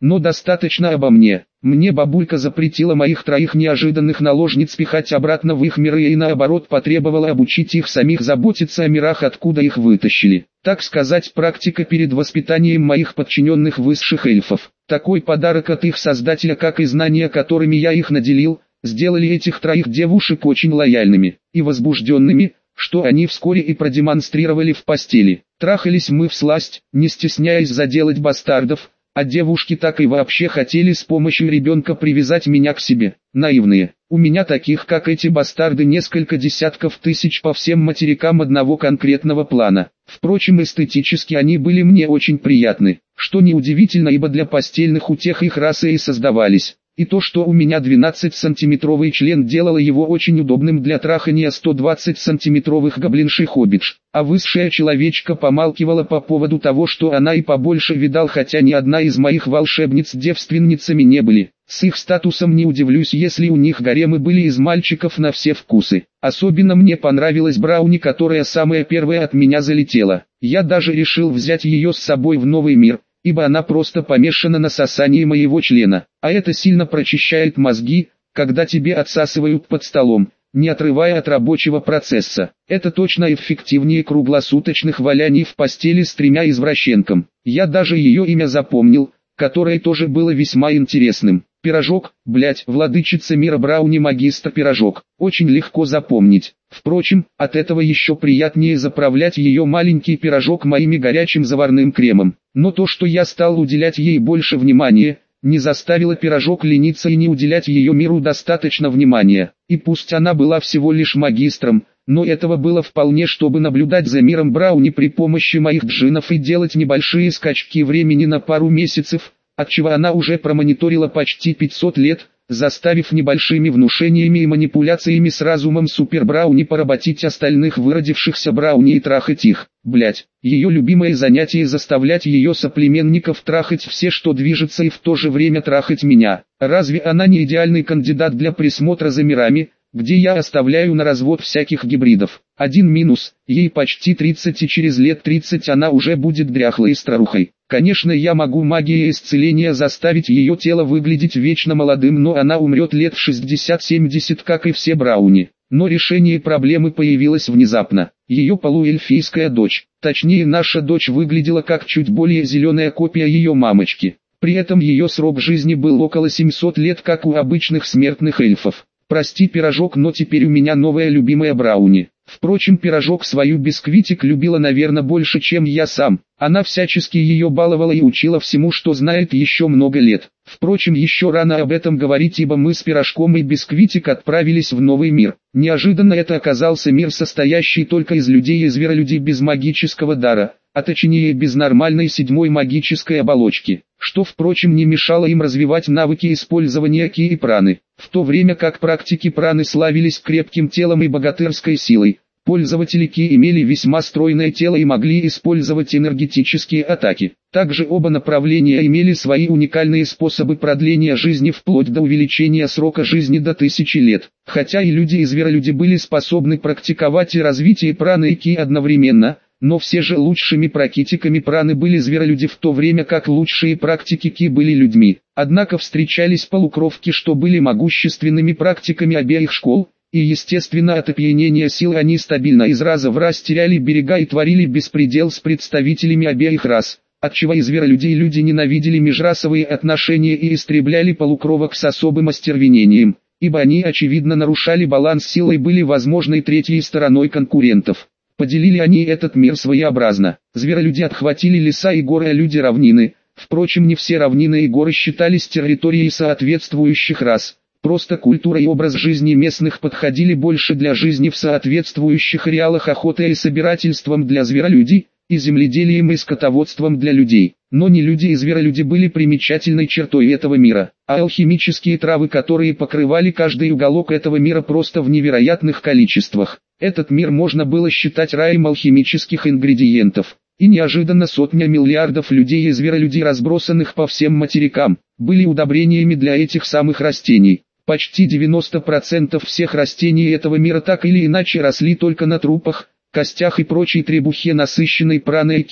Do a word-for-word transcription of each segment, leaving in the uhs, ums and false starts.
Но достаточно обо мне. Мне бабулька запретила моих троих неожиданных наложниц пихать обратно в их миры и наоборот потребовала обучить их самих заботиться о мирах, откуда их вытащили. Так сказать, практика перед воспитанием моих подчиненных высших эльфов. Такой подарок от их создателя, как и знания, которыми я их наделил, сделали этих троих девушек очень лояльными и возбужденными, что они вскоре и продемонстрировали в постели. Трахались мы всласть, не стесняясь заделать бастардов, а девушки так и вообще хотели с помощью ребенка привязать меня к себе. Наивные. У меня таких, как эти бастарды, несколько десятков тысяч по всем материкам одного конкретного плана. Впрочем, эстетически они были мне очень приятны, что неудивительно, ибо для постельных утех их расы и создавались. И то, что у меня двенадцатисантиметровый член, делало его очень удобным для трахания сто двадцатисантиметровых гоблинших-хоббидж. А высшая человечка помалкивала по поводу того, что она и побольше видал, хотя ни одна из моих волшебниц девственницами не были. С их статусом не удивлюсь, если у них гаремы были из мальчиков на все вкусы. Особенно мне понравилась Брауни, которая самая первая от меня залетела. Я даже решил взять ее с собой в новый мир, ибо она просто помешана на сосании моего члена. А это сильно прочищает мозги, когда тебе отсасывают под столом, не отрывая от рабочего процесса. Это точно эффективнее круглосуточных валяний в постели с тремя извращенкам. Я даже ее имя запомнил, которое тоже было весьма интересным. Пирожок, блять, владычица мира Брауни, магистр Пирожок. Очень легко запомнить. Впрочем, от этого еще приятнее заправлять ее маленький пирожок моими горячим заварным кремом. Но то, что я стал уделять ей больше внимания, не заставило Пирожок лениться и не уделять ее миру достаточно внимания. И пусть она была всего лишь магистром, но этого было вполне, чтобы наблюдать за миром Брауни при помощи моих джинов и делать небольшие скачки времени на пару месяцев, отчего она уже промониторила почти пятьсот лет, заставив небольшими внушениями и манипуляциями с разумом Супер Брауни поработить остальных выродившихся Брауни и трахать их. Блять, ее любимое занятие — заставлять ее соплеменников трахать все, что движется, и в то же время трахать меня. Разве она не идеальный кандидат для присмотра за мирами, где я оставляю на развод всяких гибридов? Один минус: ей почти тридцать, и через лет тридцать она уже будет дряхлой старухой. Конечно, я могу магией исцеления заставить ее тело выглядеть вечно молодым, но она умрет лет в шестьдесят-семьдесят, как и все Брауни. Но решение проблемы появилось внезапно. Ее полуэльфийская дочь, точнее наша дочь, выглядела как чуть более зеленая копия ее мамочки. При этом ее срок жизни был около семисот лет, как у обычных смертных эльфов. Прости, Пирожок, но теперь у меня новая любимая Брауни. Впрочем, Пирожок свою бисквитик любила, наверное, больше, чем я сам. Она всячески ее баловала и учила всему, что знает, еще много лет. Впрочем, еще рано об этом говорить, ибо мы с Пирожком и Бисквитик отправились в новый мир. Неожиданно это оказался мир, состоящий только из людей и зверолюдей без магического дара, а точнее без нормальной седьмой магической оболочки, что, впрочем, не мешало им развивать навыки использования ки и праны. В то время как практики праны славились крепким телом и богатырской силой, пользователи ки имели весьма стройное тело и могли использовать энергетические атаки. Также оба направления имели свои уникальные способы продления жизни, вплоть до увеличения срока жизни до тысячи лет. Хотя и люди, и зверолюди были способны практиковать и развитие праны и ки одновременно, но все же лучшими практиками праны были зверолюди, в то время как лучшие практики ки были людьми. Однако встречались полукровки, что были могущественными практиками обеих школ, и естественно от опьянения сил они стабильно из раза в раз теряли берега и творили беспредел с представителями обеих рас, отчего и зверолюди, и люди ненавидели межрасовые отношения и истребляли полукровок с особым остервенением, ибо они очевидно нарушали баланс сил и были возможной третьей стороной конкурентов. Поделили они этот мир своеобразно. Зверолюди отхватили леса и горы, а люди равнины. Впрочем, не все равнины и горы считались территорией соответствующих рас. Просто культура и образ жизни местных подходили больше для жизни в соответствующих ареалах, охотой и собирательством для зверолюдей, и земледелием и скотоводством для людей. Но не люди и зверолюди были примечательной чертой этого мира, а алхимические травы, которые покрывали каждый уголок этого мира просто в невероятных количествах. Этот мир можно было считать раем алхимических ингредиентов. И неожиданно сотня миллиардов людей и зверолюдей, разбросанных по всем материкам, были удобрениями для этих самых растений. Почти девяносто процентов всех растений этого мира так или иначе росли только на трупах, костях и прочей требухе, насыщенной праной ки,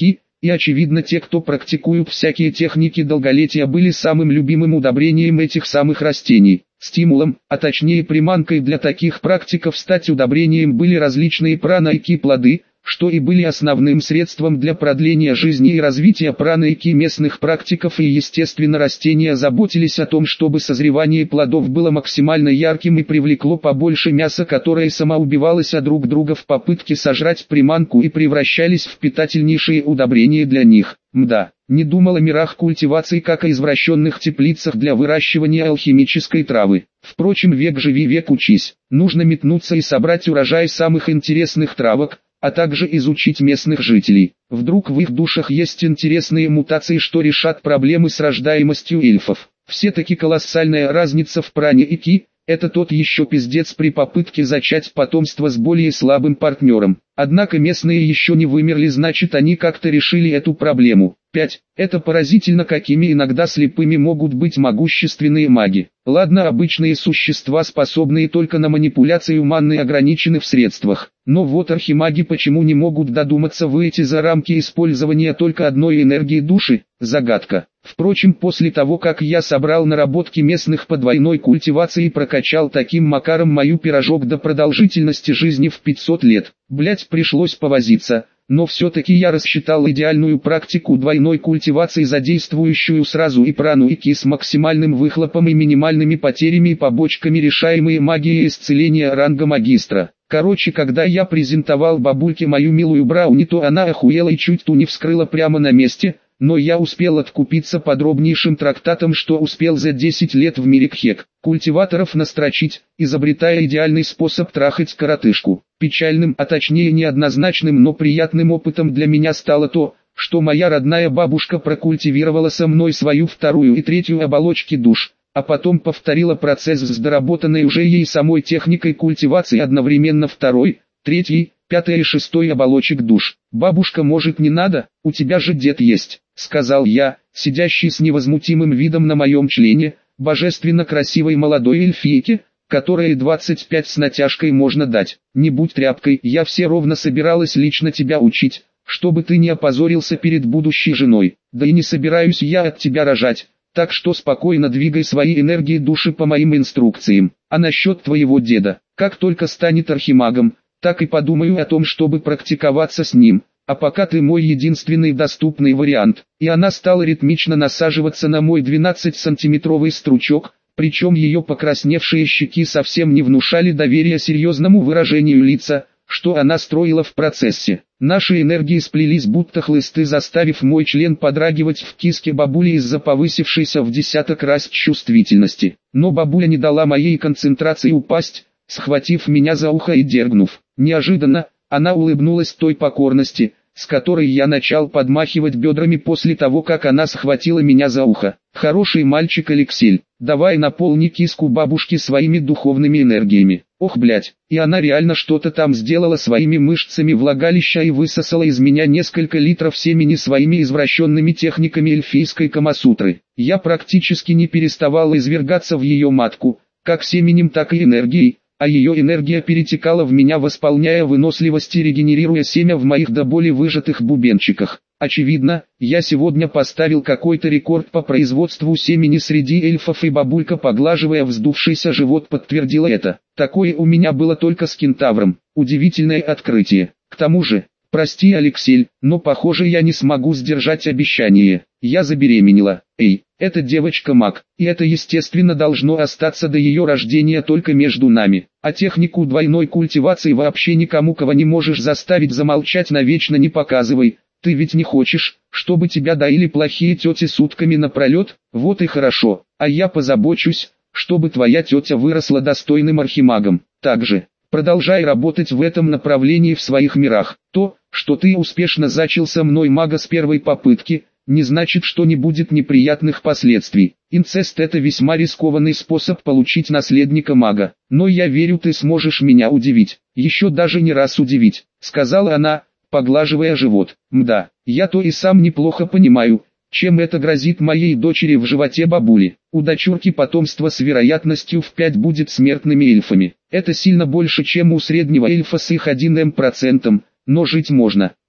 И очевидно, те, кто практикуют всякие техники долголетия, были самым любимым удобрением этих самых растений. Стимулом, а точнее приманкой для таких практиков стать удобрением были различные прана-ики плоды, что и были основным средством для продления жизни и развития прана-ики местных практиков, и естественно растения заботились о том, чтобы созревание плодов было максимально ярким и привлекло побольше мяса, которое самоубивалось от друг друга в попытке сожрать приманку, и превращались в питательнейшие удобрения для них. Мда, не думал о мирах культивации как о извращенных теплицах для выращивания алхимической травы. Впрочем, век живи, век учись. Нужно метнуться и собрать урожай самых интересных травок, а также изучить местных жителей. Вдруг в их душах есть интересные мутации, что решат проблемы с рождаемостью эльфов. Все-таки колоссальная разница в пране и ки – это тот еще пиздец при попытке зачать потомство с более слабым партнером. Однако местные еще не вымерли, значит они как-то решили эту проблему. пять. Это поразительно, какими иногда слепыми могут быть могущественные маги. Ладно, обычные существа, способные только на манипуляции уманные, ограничены в средствах. Но вот архимаги почему не могут додуматься выйти за рамки использования только одной энергии души? Загадка. Впрочем, после того, как я собрал наработки местных по двойной культивации и прокачал таким макаром мою пирожок до продолжительности жизни в пятьсот лет, блять, пришлось повозиться. Но все-таки я рассчитал идеальную практику двойной культивации, задействующую сразу и прану, и ки с максимальным выхлопом и минимальными потерями и побочками, решаемые магией исцеления ранга магистра. Короче, когда я презентовал бабульке мою милую брауни, то она охуела и чуть ту не вскрыла прямо на месте, но я успел откупиться подробнейшим трактатом, что успел за десять лет в мире кхек культиваторов настрочить, изобретая идеальный способ трахать коротышку. Печальным, а точнее неоднозначным, но приятным опытом для меня стало то, что моя родная бабушка прокультивировала со мной свою вторую и третью оболочки душ, а потом повторила процесс с доработанной уже ей самой техникой культивации одновременно второй, третьей, пятой и шестой оболочек душ. «Бабушка, может, не надо, у тебя же дед есть», — сказал я, сидящий с невозмутимым видом на моем члене, божественно красивой молодой эльфийке, которой двадцать пять с натяжкой можно дать. «Не будь тряпкой, я все ровно собиралась лично тебя учить, чтобы ты не опозорился перед будущей женой, да и не собираюсь я от тебя рожать, так что спокойно двигай свои энергии души по моим инструкциям. А насчет твоего деда, как только станет архимагом, так и подумаю о том, чтобы практиковаться с ним, а пока ты мой единственный доступный вариант». И она стала ритмично насаживаться на мой двенадцатисантиметровый стручок, причем ее покрасневшие щеки совсем не внушали доверия серьезному выражению лица, что она строила в процессе. Наши энергии сплелись будто хлысты, заставив мой член подрагивать в киске бабули из-за повысившейся в десяток раз чувствительности. Но бабуля не дала моей концентрации упасть, схватив меня за ухо и дергнув. Неожиданно, она улыбнулась той покорности, с которой я начал подмахивать бедрами после того, как она схватила меня за ухо. «Хороший мальчик, Алексей, давай наполни киску бабушки своими духовными энергиями». Ох, блять, и она реально что-то там сделала своими мышцами влагалища и высосала из меня несколько литров семени своими извращенными техниками эльфийской камасутры. Я практически не переставал извергаться в ее матку, как семенем, так и энергией, а ее энергия перетекала в меня, восполняя выносливость и регенерируя семя в моих до боли выжатых бубенчиках. Очевидно, я сегодня поставил какой-то рекорд по производству семени среди эльфов, и бабулька, поглаживая вздувшийся живот, подтвердила это. Такое у меня было только с кентавром. Удивительное открытие. К тому же, прости, Алексей, но похоже я не смогу сдержать обещание. Я забеременела. Эй, эта девочка маг, и это естественно должно остаться до ее рождения только между нами. А технику двойной культивации вообще никому, кого не можешь заставить замолчать, навечно не показывай. Ты ведь не хочешь, чтобы тебя доили плохие тети сутками напролет? Вот и хорошо, а я позабочусь, чтобы твоя тетя выросла достойным архимагом. Также, продолжай работать в этом направлении в своих мирах. То, что ты успешно зачал со мной мага с первой попытки, не значит, что не будет неприятных последствий. Инцест — это весьма рискованный способ получить наследника мага. Но я верю, ты сможешь меня удивить. Еще даже не раз удивить, сказала она, поглаживая живот. Мда, я то и сам неплохо понимаю, чем это грозит моей дочери в животе бабули. У дочурки потомство с вероятностью в пять будет смертными эльфами. Это сильно больше, чем у среднего эльфа с их одним процентом, но жить можно.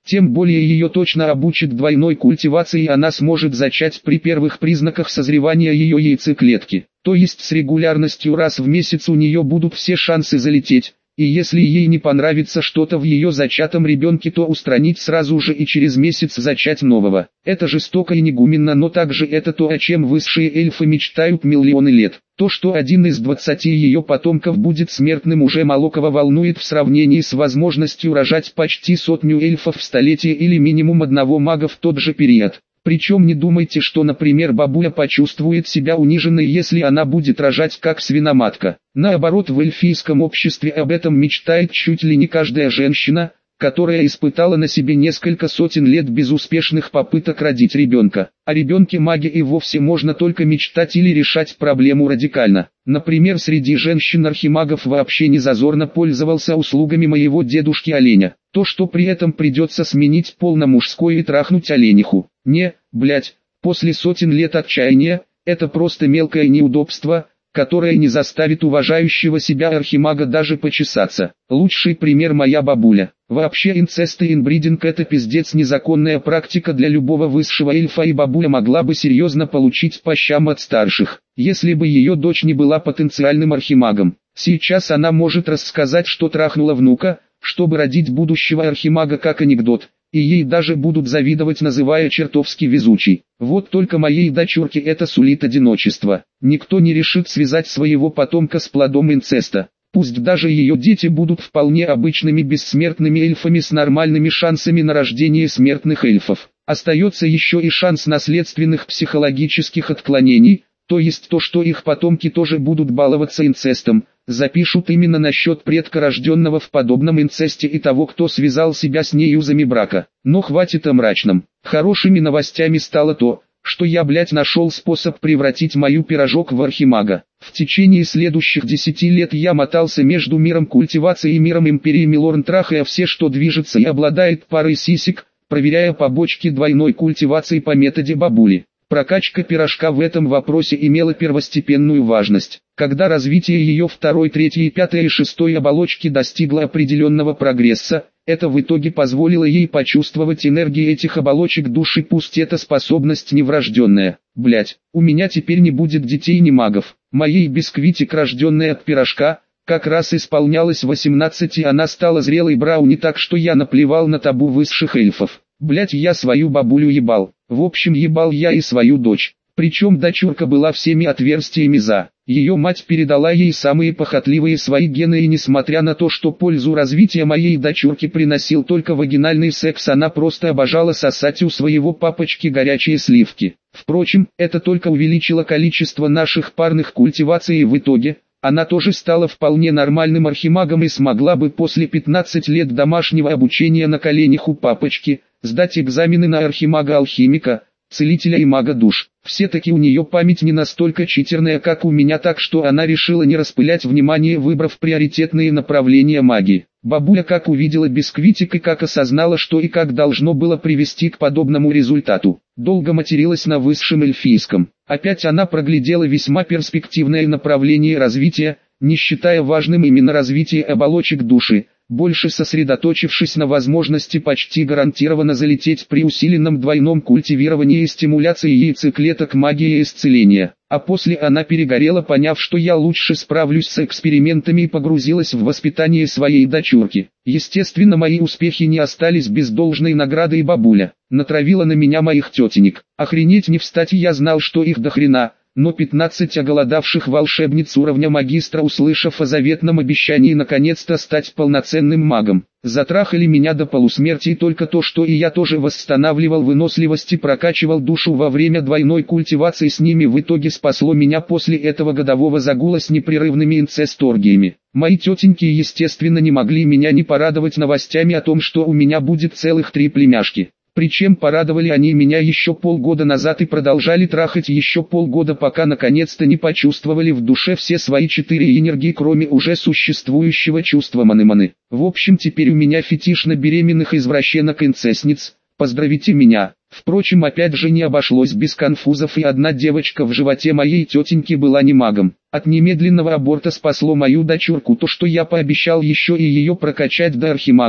Тем более ее точно обучат двойной культивации и она сможет зачать при первых признаках созревания ее яйцеклетки. То есть с регулярностью раз в месяц у нее будут все шансы залететь. И если ей не понравится что-то в ее зачатом ребенке, то устранить сразу же и через месяц зачать нового. Это жестоко и негуменно, но также это то, о чем высшие эльфы мечтают миллионы лет. То, что один из двадцати ее потомков будет смертным, уже мало кого волнует в сравнении с возможностью рожать почти сотню эльфов в столетие или минимум одного мага в тот же период. Причем не думайте, что, например, бабуля почувствует себя униженной, если она будет рожать как свиноматка. Наоборот, в эльфийском обществе об этом мечтает чуть ли не каждая женщина, которая испытала на себе несколько сотен лет безуспешных попыток родить ребенка. О ребенке маге и вовсе можно только мечтать или решать проблему радикально. Например, среди женщин-архимагов вообще не зазорно пользовался услугами моего дедушки-оленя. То, что при этом придется сменить пол на мужской и трахнуть олениху. Не, блять, после сотен лет отчаяния, это просто мелкое неудобство, которое не заставит уважающего себя архимага даже почесаться. Лучший пример моя бабуля. Вообще инцест и инбридинг — это пиздец незаконная практика для любого высшего эльфа, и бабуля могла бы серьезно получить по щам от старших, если бы ее дочь не была потенциальным архимагом. Сейчас она может рассказать, что трахнула внука, чтобы родить будущего архимага, как анекдот, и ей даже будут завидовать, называя чертовски везучей. Вот только моей дочурке это сулит одиночество. Никто не решит связать своего потомка с плодом инцеста. Пусть даже ее дети будут вполне обычными бессмертными эльфами с нормальными шансами на рождение смертных эльфов. Остается еще и шанс наследственных психологических отклонений, то есть то, что их потомки тоже будут баловаться инцестом, запишут именно насчет предка, рожденного в подобном инцесте, и того, кто связал себя с ней узами брака. Но хватит о мрачном. Хорошими новостями стало то, что я, блять, нашел способ превратить мою пирожок в архимага. В течение следующих десяти лет я мотался между миром культивации и миром империи Милорн, трахая все, что движется и обладает парой сисек, проверяя побочки двойной культивации по методе бабули. Прокачка пирожка в этом вопросе имела первостепенную важность. Когда развитие ее второй, третьей, пятой и шестой оболочки достигло определенного прогресса, это в итоге позволило ей почувствовать энергии этих оболочек души, пусть эта способность неврожденная. Блять, у меня теперь не будет детей ни магов. Моей бисквитик, рожденная от пирожка, как раз исполнялось восемнадцать, и она стала зрелой брауни, так что я наплевал на табу высших эльфов. Блять, я свою бабулю ебал. В общем, ебал я и свою дочь. Причем дочурка была всеми отверстиями за. Ее мать передала ей самые похотливые свои гены, и несмотря на то, что пользу развития моей дочурки приносил только вагинальный секс, она просто обожала сосать у своего папочки горячие сливки. Впрочем, это только увеличило количество наших парных культиваций, и в итоге она тоже стала вполне нормальным архимагом и смогла бы после пятнадцати лет домашнего обучения на коленях у папочки сдать экзамены на архимага-алхимика, целителя и мага душ. Все-таки у нее память не настолько читерная, как у меня, так что она решила не распылять внимание, выбрав приоритетные направления магии. Бабуля как увидела бисквитик и как осознала, что и как должно было привести к подобному результату, долго материлась на высшем эльфийском. Опять она проглядела весьма перспективное направление развития, не считая важным именно развитие оболочек души, больше сосредоточившись на возможности почти гарантированно залететь при усиленном двойном культивировании и стимуляции яйцеклеток магии исцеления. А после она перегорела, поняв, что я лучше справлюсь с экспериментами, и погрузилась в воспитание своей дочурки. Естественно, мои успехи не остались без должной награды, и бабуля натравила на меня моих тетенек. Охренеть не встать, я знал, что их до хрена. Но пятнадцать оголодавших волшебниц уровня магистра, услышав о заветном обещании наконец-то стать полноценным магом, затрахали меня до полусмерти, и только то, что и я тоже восстанавливал выносливость и прокачивал душу во время двойной культивации с ними, в итоге спасло меня после этого годового загула с непрерывными инцесторгиями. Мои тетеньки, естественно, не могли меня не порадовать новостями о том, что у меня будет целых три племяшки. Причем порадовали они меня еще полгода назад и продолжали трахать еще полгода, пока наконец-то не почувствовали в душе все свои четыре энергии, кроме уже существующего чувства маны-маны. В общем, теперь у меня фетиш на беременных извращенок-инцестниц. Поздравите меня. Впрочем, опять же не обошлось без конфузов, и одна девочка в животе моей тетеньки была не магом. От немедленного аборта спасло мою дочурку то, что я пообещал еще и ее прокачать до архимага,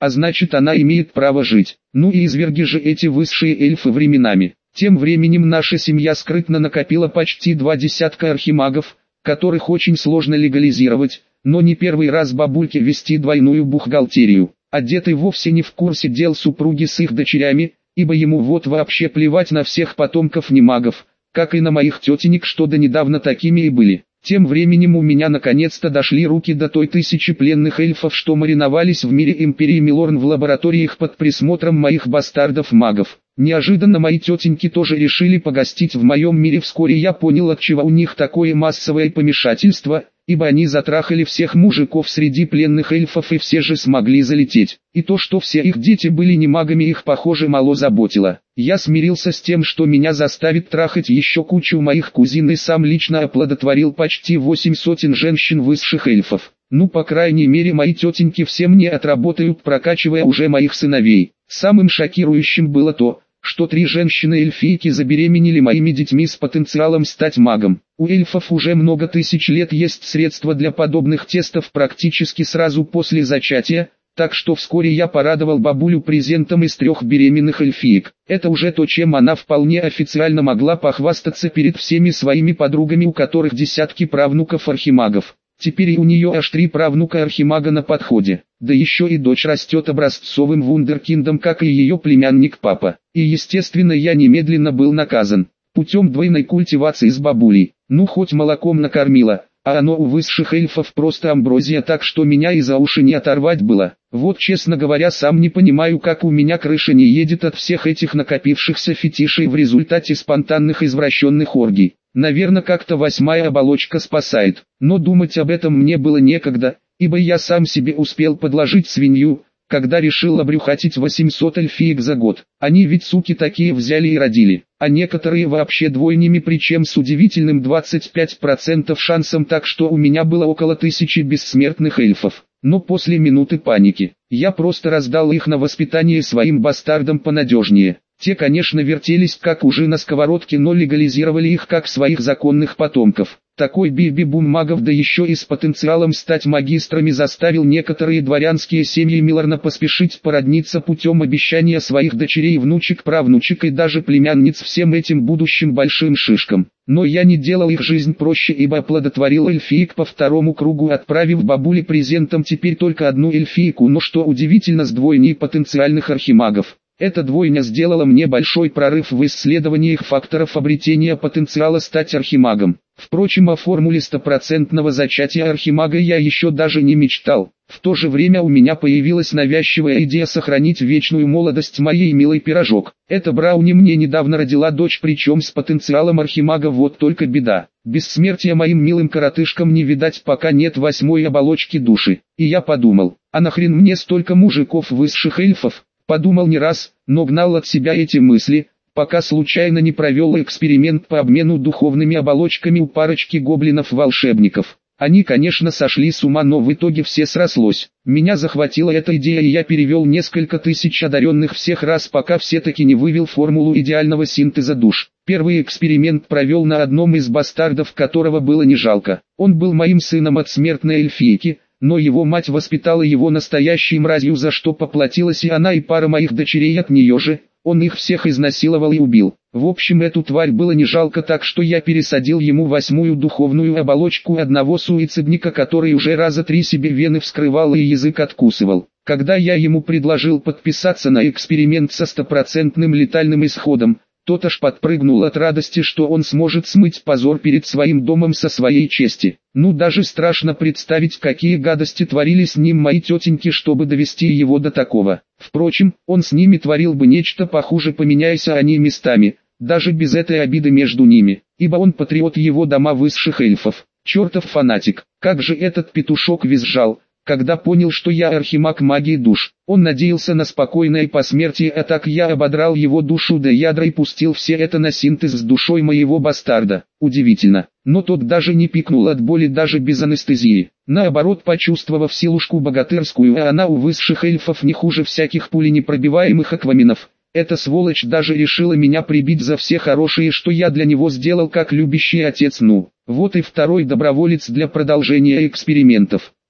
а значит она имеет право жить. Ну и изверги же эти высшие эльфы временами. Тем временем наша семья скрытно накопила почти два десятка архимагов, которых очень сложно легализировать, но не первый раз бабульке вести двойную бухгалтерию. Одетый вовсе не в курсе дел супруги с их дочерями, ибо ему вот вообще плевать на всех потомков немагов, как и на моих тетенек, что до недавно такими и были. Тем временем у меня наконец-то дошли руки до той тысячи пленных эльфов, что мариновались в мире Империи Милорн в лабораториях под присмотром моих бастардов-магов. Неожиданно мои тетеньки тоже решили погостить в моем мире. Вскоре я понял, отчего у них такое массовое помешательство, ибо они затрахали всех мужиков среди пленных эльфов и все же смогли залететь. И то, что все их дети были не магами, их, похоже, мало заботило. Я смирился с тем, что меня заставит трахать еще кучу моих кузин, и сам лично оплодотворил почти восемь сотен женщин высших эльфов. Ну, по крайней мере, мои тетеньки все мне отработают, прокачивая уже моих сыновей. Самым шокирующим было то, что три женщины-эльфийки забеременели моими детьми с потенциалом стать магом. У эльфов уже много тысяч лет есть средства для подобных тестов практически сразу после зачатия, так что вскоре я порадовал бабулю презентом из трех беременных эльфиек. Это уже то, чем она вполне официально могла похвастаться перед всеми своими подругами, у которых десятки правнуков архимагов. Теперь и у нее аж три правнука архимага на подходе. Да еще и дочь растет образцовым вундеркиндом, как и ее племянник папа. И естественно я немедленно был наказан. Путем двойной культивации с бабулей. Ну хоть молоком накормила, а оно у высших эльфов просто амброзия, так что меня и за уши не оторвать было. Вот честно говоря, сам не понимаю, как у меня крыша не едет от всех этих накопившихся фетишей в результате спонтанных извращенных оргий. Наверное, как-то восьмая оболочка спасает, но думать об этом мне было некогда, ибо я сам себе успел подложить свинью, когда решил обрюхатить восемьсот эльфиек за год. Они ведь, суки, такие взяли и родили, а некоторые вообще двойнями, причем с удивительным двадцать пять процентов шансом, так что у меня было около тысячи бессмертных эльфов. Но после минуты паники, я просто раздал их на воспитание своим бастардам понадежнее. Те, конечно, вертелись как ужи на сковородке, но легализировали их как своих законных потомков. Такой биби-бум магов, да еще и с потенциалом стать магистрами, заставил некоторые дворянские семьи Милорна поспешить породниться путем обещания своих дочерей, внучек, правнучек и даже племянниц всем этим будущим большим шишкам. Но я не делал их жизнь проще, ибо оплодотворил эльфиек по второму кругу, отправив бабуле презентом теперь только одну эльфийку, но что удивительно, с двойней потенциальных архимагов. Эта двойня сделала мне большой прорыв в исследованиях факторов обретения потенциала стать архимагом. Впрочем, о формуле стопроцентного зачатия архимага я еще даже не мечтал. В то же время у меня появилась навязчивая идея сохранить вечную молодость моей милой пирожок. Эта Брауни мне недавно родила дочь, причем с потенциалом архимага, вот только беда. Бессмертия моим милым коротышкам не видать, пока нет восьмой оболочки души. И я подумал, а нахрен мне столько мужиков высших эльфов? Подумал не раз, но гнал от себя эти мысли, пока случайно не провел эксперимент по обмену духовными оболочками у парочки гоблинов-волшебников. Они, конечно, сошли с ума, но в итоге все срослось. Меня захватила эта идея, и я перевел несколько тысяч одаренных всех раз, пока все-таки не вывел формулу идеального синтеза душ. Первый эксперимент провел на одном из бастардов, которого было не жалко. Он был моим сыном от смертной эльфийки, но его мать воспитала его настоящей мразью, за что поплатилась и она, и пара моих дочерей от нее же. Он их всех изнасиловал и убил. В общем, эту тварь было не жалко, так что я пересадил ему восьмую духовную оболочку одного суицидника, который уже раза три себе вены вскрывал и язык откусывал. Когда я ему предложил подписаться на эксперимент со стопроцентным летальным исходом, тот аж подпрыгнул от радости, что он сможет смыть позор перед своим домом со своей чести. Ну, даже страшно представить, какие гадости творили с ним мои тетеньки, чтобы довести его до такого. Впрочем, он с ними творил бы нечто похуже, поменяясь они местами, даже без этой обиды между ними, ибо он патриот его дома высших эльфов. Чертов фанатик, как же этот петушок визжал, когда понял, что я архимаг магии душ. Он надеялся на спокойное посмертие, а так я ободрал его душу до ядра и пустил все это на синтез с душой моего бастарда. Удивительно, но тот даже не пикнул от боли, даже без анестезии. Наоборот, почувствовав силушку богатырскую, а она у высших эльфов не хуже всяких пуленепробиваемых акваминов, эта сволочь даже решила меня прибить за все хорошее, что я для него сделал как любящий отец. Ну, вот и второй доброволец для продолжения экспериментов.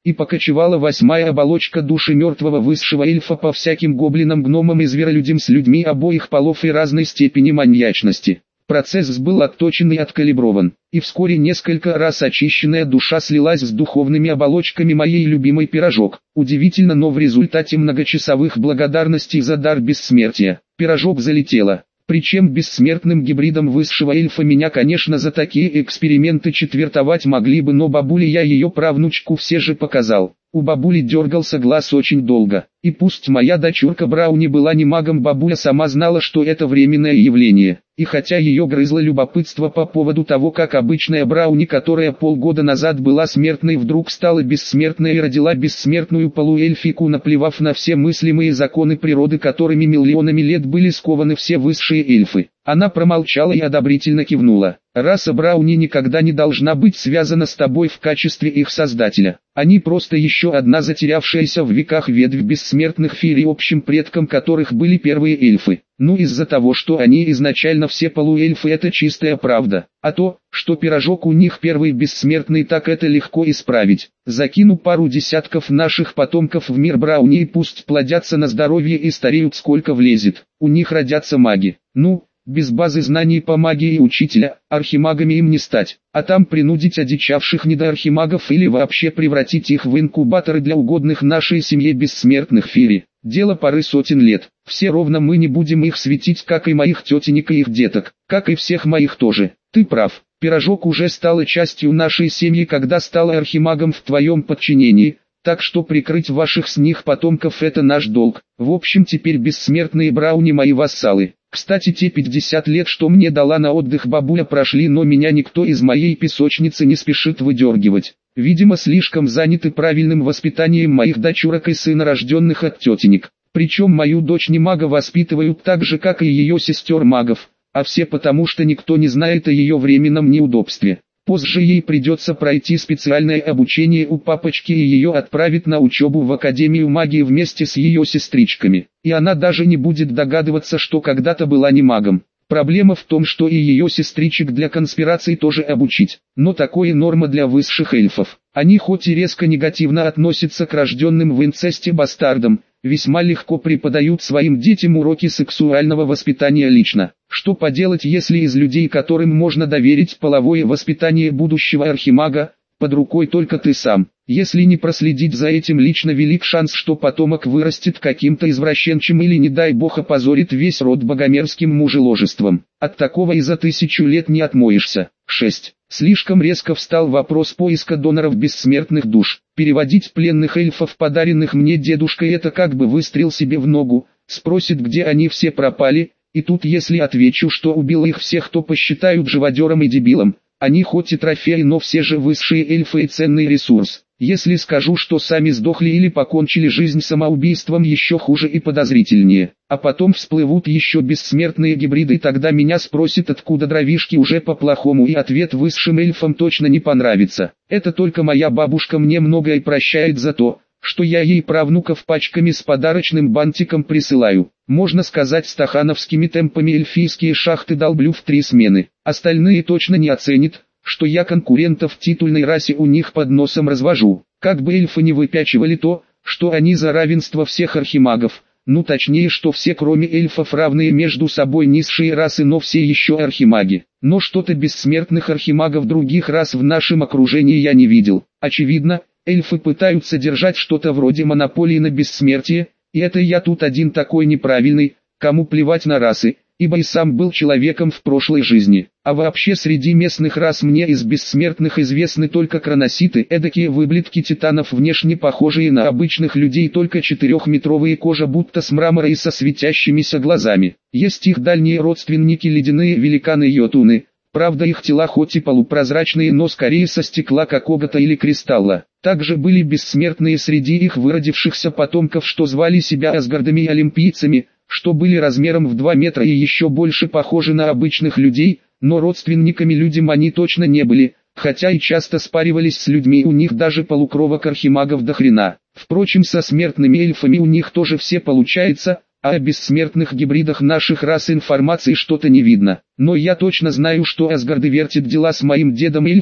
и покочевала восьмая оболочка души мертвого высшего эльфа по всяким гоблинам, гномам и зверолюдям с людьми обоих полов и разной степени маньячности. Процесс был отточен и откалиброван, и вскоре несколько раз очищенная душа слилась с духовными оболочками моей любимой пирожок. Удивительно, но в результате многочасовых благодарностей за дар бессмертия, пирожок залетела. Причем бессмертным гибридом высшего эльфа меня, конечно, за такие эксперименты четвертовать могли бы, но бабуле я ее правнучку все же показал. У бабули дергался глаз очень долго, и пусть моя дочурка Брауни была не магом, бабуля сама знала, что это временное явление. И хотя ее грызло любопытство по поводу того, как обычная Брауни, которая полгода назад была смертной, вдруг стала бессмертной и родила бессмертную полуэльфийку, наплевав на все мыслимые законы природы, которыми миллионами лет были скованы все высшие эльфы, она промолчала и одобрительно кивнула. Раса Брауни никогда не должна быть связана с тобой в качестве их создателя. Они просто еще одна затерявшаяся в веках ветвь бессмертных фейри, общим предком которых были первые эльфы. Ну, из-за того, что они изначально все полуэльфы, это чистая правда. А то, что пирожок у них первый бессмертный, так это легко исправить. Закину пару десятков наших потомков в мир Брауни и пусть плодятся на здоровье и стареют сколько влезет. У них родятся маги. Ну, без базы знаний по магии и учителя, архимагами им не стать, а там принудить одичавших недоархимагов или вообще превратить их в инкубаторы для угодных нашей семье бессмертных фейри. Дело поры сотен лет. Все ровно мы не будем их светить, как и моих тетенек и их деток, как и всех моих тоже. Ты прав, пирожок уже стала частью нашей семьи, когда стала архимагом в твоем подчинении. Так что прикрыть ваших с них потомков — это наш долг. В общем, теперь бессмертные Брауни мои вассалы. Кстати, те пятьдесят лет, что мне дала на отдых бабуля, прошли, но меня никто из моей песочницы не спешит выдергивать. Видимо, слишком заняты правильным воспитанием моих дочурок и сына, рожденных от тетенек. Причем мою дочь не мага воспитывают так же, как и ее сестер магов, а все потому, что никто не знает о ее временном неудобстве. Позже ей придется пройти специальное обучение у папочки, и ее отправят на учебу в Академию магии вместе с ее сестричками. И она даже не будет догадываться, что когда-то была не магом. Проблема в том, что и ее сестричек для конспираций тоже обучить. Но такое норма для высших эльфов. Они хоть и резко негативно относятся к рожденным в инцесте бастардам, весьма легко преподают своим детям уроки сексуального воспитания лично. Что поделать, если из людей, которым можно доверить половое воспитание будущего архимага, под рукой только ты сам? Если не проследить за этим лично, велик шанс, что потомок вырастет каким-то извращенцем или, не дай бог, опозорит весь род богомерзким мужеложеством. От такого и за тысячу лет не отмоешься. шесть. Слишком резко встал вопрос поиска доноров бессмертных душ. Переводить пленных эльфов, подаренных мне дедушкой, это как бы выстрел себе в ногу. Спросит, где они все пропали, и тут если отвечу, что убил их всех, то посчитают живодером и дебилом. Они хоть и трофеи, но все же высшие эльфы и ценный ресурс. Если скажу, что сами сдохли или покончили жизнь самоубийством, еще хуже и подозрительнее. А потом всплывут еще бессмертные гибриды, и тогда меня спросят, откуда дровишки, уже по-плохому, и ответ высшим эльфам точно не понравится. Это только моя бабушка мне многое прощает за то, что я ей правнуков пачками с подарочным бантиком присылаю. Можно сказать, стахановскими темпами эльфийские шахты долблю в три смены. Остальные точно не оценят, что я конкурентов в титульной расе у них под носом развожу. Как бы эльфы не выпячивали то, что они за равенство всех архимагов, ну точнее, что все кроме эльфов равные между собой низшие расы, но все еще архимаги. Но что-то бессмертных архимагов других рас в нашем окружении я не видел. Очевидно, эльфы пытаются держать что-то вроде монополии на бессмертие, и это я тут один такой неправильный, кому плевать на расы, ибо и сам был человеком в прошлой жизни. А вообще среди местных рас мне из бессмертных известны только кроноситы, эдакие выблетки титанов, внешне похожие на обычных людей, только четырехметровые, кожа будто с мрамора и со светящимися глазами. Есть их дальние родственники, ледяные великаны-йотуны. Правда, их тела хоть и полупрозрачные, но скорее со стекла, какого-то или кристалла. Также были бессмертные среди их выродившихся потомков, что звали себя асгардами и олимпийцами, что были размером в два метра и еще больше похожи на обычных людей, но родственниками людям они точно не были, хотя и часто спаривались с людьми, у них даже полукровок архимагов до хрена. Впрочем, со смертными эльфами у них тоже все получается, а о бессмертных гибридах наших рас информации что-то не видно. Но я точно знаю, что асгарды вертят дела с моим дедом эльфом,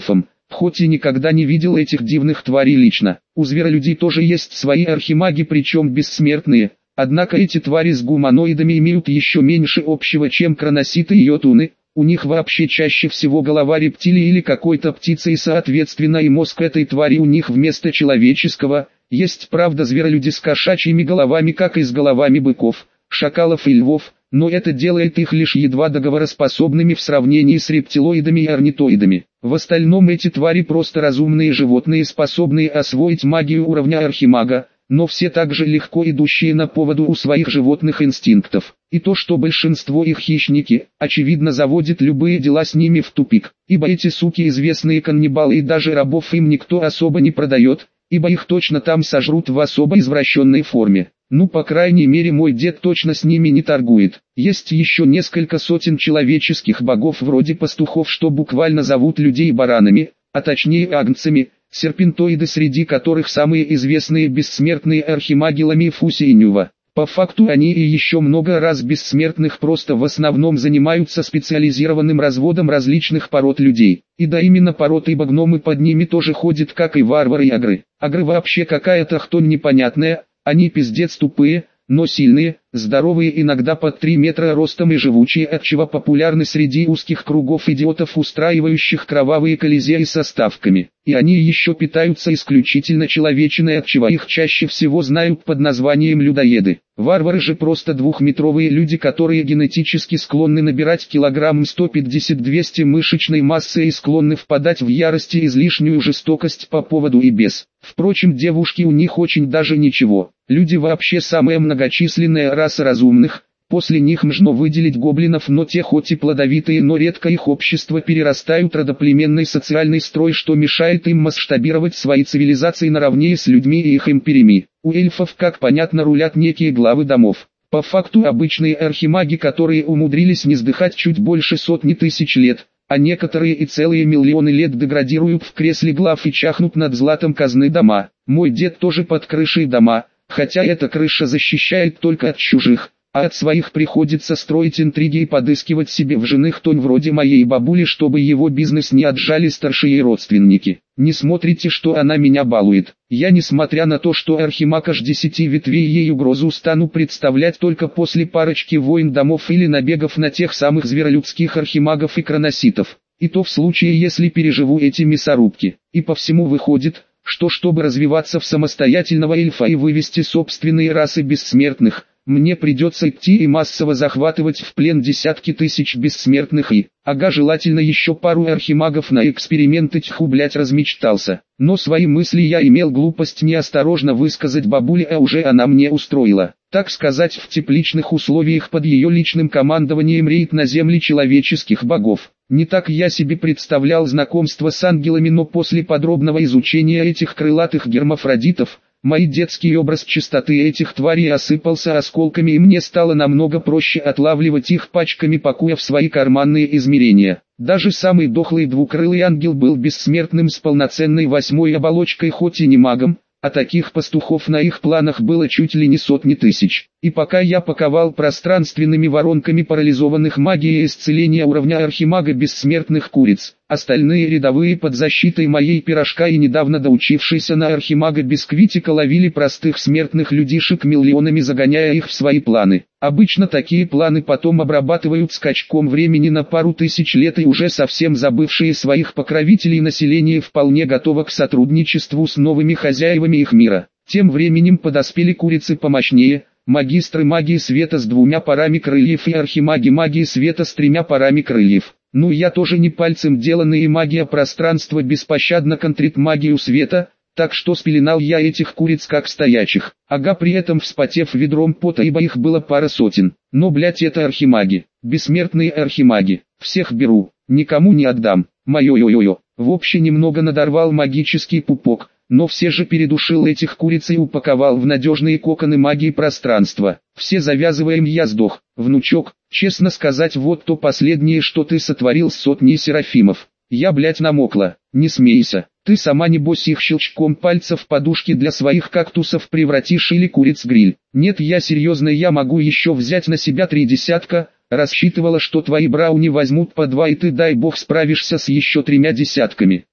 хоть и никогда не видел этих дивных тварей лично. У зверолюдей тоже есть свои архимаги, причем бессмертные. Однако эти твари с гуманоидами имеют еще меньше общего, чем кроноситы и йотуны. У них вообще чаще всего голова рептилии или какой-то птицы, и соответственно и мозг этой твари у них вместо человеческого. Есть, правда, зверолюди с кошачьими головами, как и с головами быков, шакалов и львов, но это делает их лишь едва договороспособными в сравнении с рептилоидами и орнитоидами. В остальном эти твари просто разумные животные, способные освоить магию уровня архимага, но все также легко идущие на поводу у своих животных инстинктов. И то, что большинство их хищники, очевидно заводит любые дела с ними в тупик, ибо эти суки известные каннибалы, и даже рабов им никто особо не продает, ибо их точно там сожрут в особо извращенной форме. Ну, по крайней мере, мой дед точно с ними не торгует. Есть еще несколько сотен человеческих богов вроде пастухов, что буквально зовут людей баранами, а точнее агнцами, серпентоиды, среди которых самые известные бессмертные архимаги Ламифуси и Нюва. По факту они и еще много раз бессмертных просто в основном занимаются специализированным разводом различных пород людей. И да, именно пород, ибо гномы под ними тоже ходят, как и варвары и агры. Агры вообще какая-то хтонь непонятная, они пиздец тупые, но сильные, здоровые, иногда под три метра ростом и живучие, отчего популярны среди узких кругов идиотов, устраивающих кровавые колизеи со ставками. И они еще питаются исключительно человечиной, отчего их чаще всего знают под названием людоеды. Варвары же просто двухметровые люди, которые генетически склонны набирать килограмм сто пятьдесят - двести мышечной массы и склонны впадать в ярость и излишнюю жестокость по поводу и без. Впрочем, девушки у них очень даже ничего. Люди вообще самая многочисленная раса разумных. После них можно выделить гоблинов, но те хоть и плодовитые, но редко их общество перерастают родоплеменный социальный строй, что мешает им масштабировать свои цивилизации наравне с людьми и их империями. У эльфов, как понятно, рулят некие главы домов. По факту обычные архимаги, которые умудрились не сдыхать чуть больше сотни тысяч лет, а некоторые и целые миллионы лет деградируют в кресле глав и чахнут над златом казны дома. Мой дед тоже под крышей дома, хотя эта крыша защищает только от чужих, а от своих приходится строить интриги и подыскивать себе в жены хтонь вроде моей бабули, чтобы его бизнес не отжали старшие родственники. Не смотрите, что она меня балует. Я, несмотря на то, что архимаг аж десяти ветвей, ей угрозу стану представлять только после парочки войн домов или набегов на тех самых зверолюдских архимагов и кроноситов. И то в случае, если переживу эти мясорубки. И по всему выходит, что чтобы развиваться в самостоятельного эльфа и вывести собственные расы бессмертных, мне придется идти и массово захватывать в плен десятки тысяч бессмертных и, ага, желательно еще пару архимагов на эксперименты. Тьфу, блять, размечтался. Но свои мысли я имел глупость неосторожно высказать бабуле, а уже она мне устроила, так сказать, в тепличных условиях под ее личным командованием рейд на земли человеческих богов. Не так я себе представлял знакомство с ангелами, но после подробного изучения этих крылатых гермафродитов, мой детский образ чистоты этих тварей осыпался осколками, и мне стало намного проще отлавливать их пачками, пакуя в свои карманные измерения. Даже самый дохлый двукрылый ангел был бессмертным с полноценной восьмой оболочкой, хоть и не магом, а таких пастухов на их планах было чуть ли не сотни тысяч. И пока я паковал пространственными воронками парализованных магией исцеления уровня архимага бессмертных куриц, остальные рядовые под защитой моей пирожка и недавно доучившиеся на архимага бисквитика ловили простых смертных людишек миллионами, загоняя их в свои планы. Обычно такие планы потом обрабатывают скачком времени на пару тысяч лет, и уже совсем забывшие своих покровителей население вполне готово к сотрудничеству с новыми хозяевами их мира. Тем временем подоспели курицы помощнее, магистры магии света с двумя парами крыльев и архимаги магии света с тремя парами крыльев. Ну, я тоже не пальцем деланный, и магия пространства беспощадно контрит магию света, так что спеленал я этих куриц как стоячих, ага, при этом вспотев ведром пота, ибо их было пара сотен. Но, блять, это архимаги, бессмертные архимаги, всех беру, никому не отдам, мое-ё-ё-ё. В общем, немного надорвал магический пупок, но все же передушил этих куриц и упаковал в надежные коконы магии пространства. Все завязываем, я сдох. Внучок, честно сказать, вот то последнее, что ты сотворил с сотней серафимов. Я, блять, намокла. Не смейся. Ты сама небось их щелчком пальцев подушки для своих кактусов превратишь или куриц-гриль. Нет, я серьезно, я могу еще взять на себя три десятка. Рассчитывала, что твои брауни возьмут по два, и ты, дай бог, справишься с еще тремя десятками.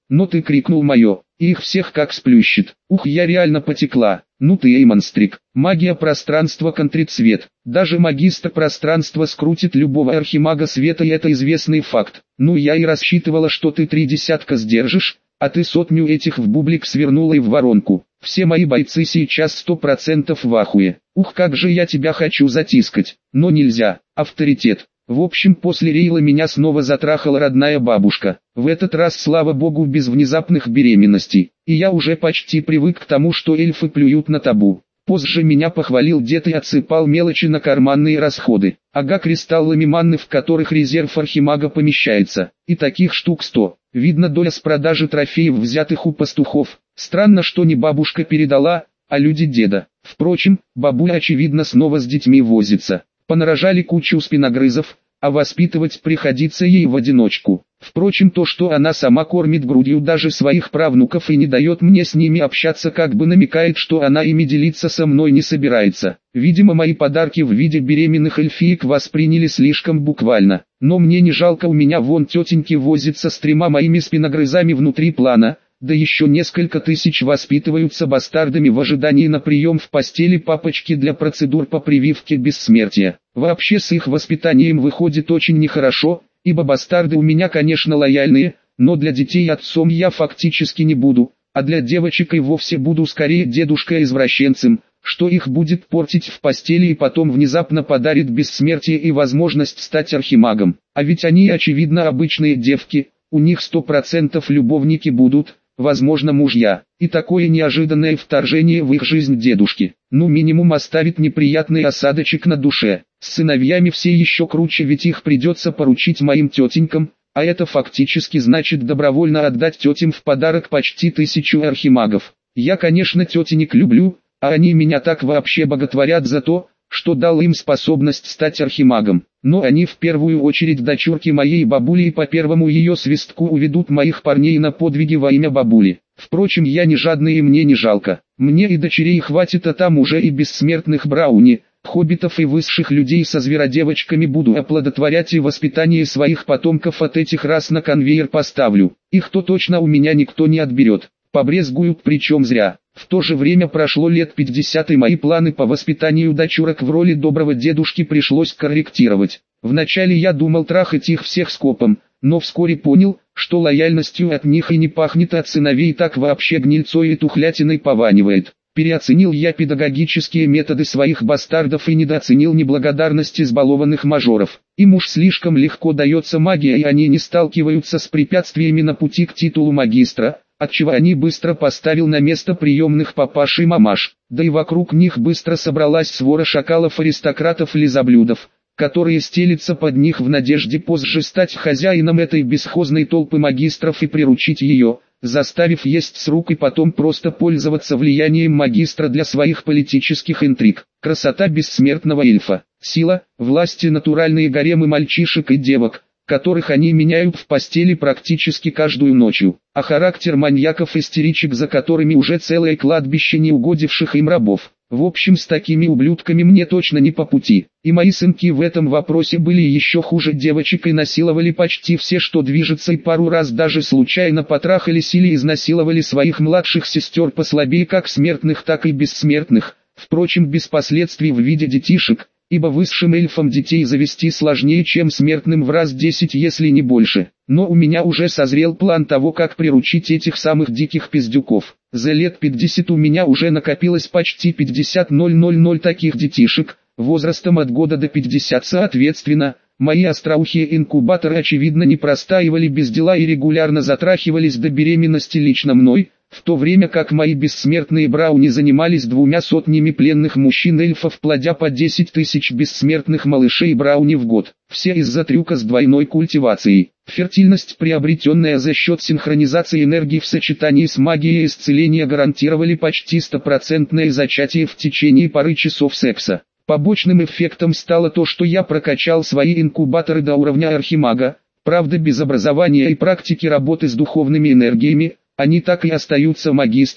но ты крикнул мое, и их всех как сплющит. Ух, я реально потекла. Ну ты, Эймонстрик, магия пространства контрцвет. Даже магистр пространства скрутит любого архимага света, и это известный факт. Ну я и рассчитывала, что ты три десятка сдержишь, а ты сотню этих в бублик свернула и в воронку. Все мои бойцы сейчас сто процентов в ахуе. Ух, как же я тебя хочу затискать, но нельзя, авторитет. В общем, после Рейла меня снова затрахала родная бабушка. В этот раз, слава богу, без внезапных беременностей. И я уже почти привык к тому, что эльфы плюют на табу. Позже меня похвалил дед и отсыпал мелочи на карманные расходы. Ага, кристаллами манны, в которых резерв архимага помещается. И таких штук сто. Видно, доля с продажи трофеев, взятых у пастухов. Странно, что не бабушка передала, а люди деда. Впрочем, бабуля очевидно снова с детьми возится. Понарожали кучу спиногрызов, а воспитывать приходится ей в одиночку. Впрочем, то, что она сама кормит грудью даже своих правнуков и не дает мне с ними общаться, как бы намекает, что она ими делиться со мной не собирается. Видимо, мои подарки в виде беременных эльфиек восприняли слишком буквально. Но мне не жалко, у меня вон тетеньки возится с тремя моими спиногрызами внутри плана. Да еще несколько тысяч воспитываются бастардами в ожидании на прием в постели папочки для процедур по прививке бессмертия. Вообще с их воспитанием выходит очень нехорошо, ибо бастарды у меня, конечно, лояльные, но для детей отцом я фактически не буду, а для девочек и вовсе буду скорее дедушкой-извращенцем, что их будет портить в постели и потом внезапно подарит бессмертие и возможность стать архимагом. А ведь они, очевидно, обычные девки, у них сто процентов любовники будут, возможно, мужья, и такое неожиданное вторжение в их жизнь дедушки, ну минимум оставит неприятный осадочек на душе. С сыновьями все еще круче, ведь их придется поручить моим тетенькам, а это фактически значит добровольно отдать тетям в подарок почти тысячу архимагов. Я, конечно, тетенек люблю, а они меня так вообще боготворят за то, что дал им способность стать архимагом. Но они в первую очередь дочурки моей бабули, и по первому ее свистку уведут моих парней на подвиги во имя бабули. Впрочем, я не жадный и мне не жалко. Мне и дочерей хватит, а там уже и бессмертных брауни, хоббитов и высших людей со зверодевочками буду оплодотворять, и воспитание своих потомков от этих рас на конвейер поставлю. Их-то точно у меня никто не отберет. Побрезгуют, причем зря. В то же время прошло лет пятьдесят, и мои планы по воспитанию дочурок в роли доброго дедушки пришлось корректировать. Вначале я думал трахать их всех скопом, но вскоре понял, что лояльностью от них и не пахнет, от сыновей так вообще гнильцой и тухлятиной пованивает. Переоценил я педагогические методы своих бастардов и недооценил неблагодарность избалованных мажоров. Им уж слишком легко дается магия, и они не сталкиваются с препятствиями на пути к титулу магистра, отчего они быстро поставил на место приемных папаш и мамаш, да и вокруг них быстро собралась свора шакалов-аристократов и лизоблюдов, которые стелятся под них в надежде позже стать хозяином этой бесхозной толпы магистров и приручить ее, заставив есть с рук и потом просто пользоваться влиянием магистра для своих политических интриг. Красота бессмертного эльфа, сила, власти, натуральные гаремы мальчишек и девок, которых они меняют в постели практически каждую ночью, а характер маньяков-истеричек, за которыми уже целое кладбище неугодивших им рабов. В общем, с такими ублюдками мне точно не по пути, и мои сынки в этом вопросе были еще хуже девочек и насиловали почти все, что движется, и пару раз даже случайно потрахались или изнасиловали своих младших сестер послабее как смертных, так и бессмертных, впрочем, без последствий в виде детишек, ибо высшим эльфам детей завести сложнее, чем смертным в раз десять, если не больше. Но у меня уже созрел план того, как приручить этих самых диких пиздюков. За лет пятьдесят у меня уже накопилось почти пятьдесят тысяч таких детишек, возрастом от года до пятидесяти соответственно. Мои остроухие инкубаторы очевидно не простаивали без дела и регулярно затрахивались до беременности лично мной, в то время как мои бессмертные брауни занимались двумя сотнями пленных мужчин-эльфов, плодя по десять тысяч бессмертных малышей брауни в год. Все из-за трюка с двойной культивацией. Фертильность, приобретенная за счет синхронизации энергии в сочетании с магией исцеления, гарантировали почти стопроцентное зачатие в течение пары часов секса. Побочным эффектом стало то, что я прокачал свои инкубаторы до уровня архимага, правда без образования и практики работы с духовными энергиями. Они так и остаются магистрами,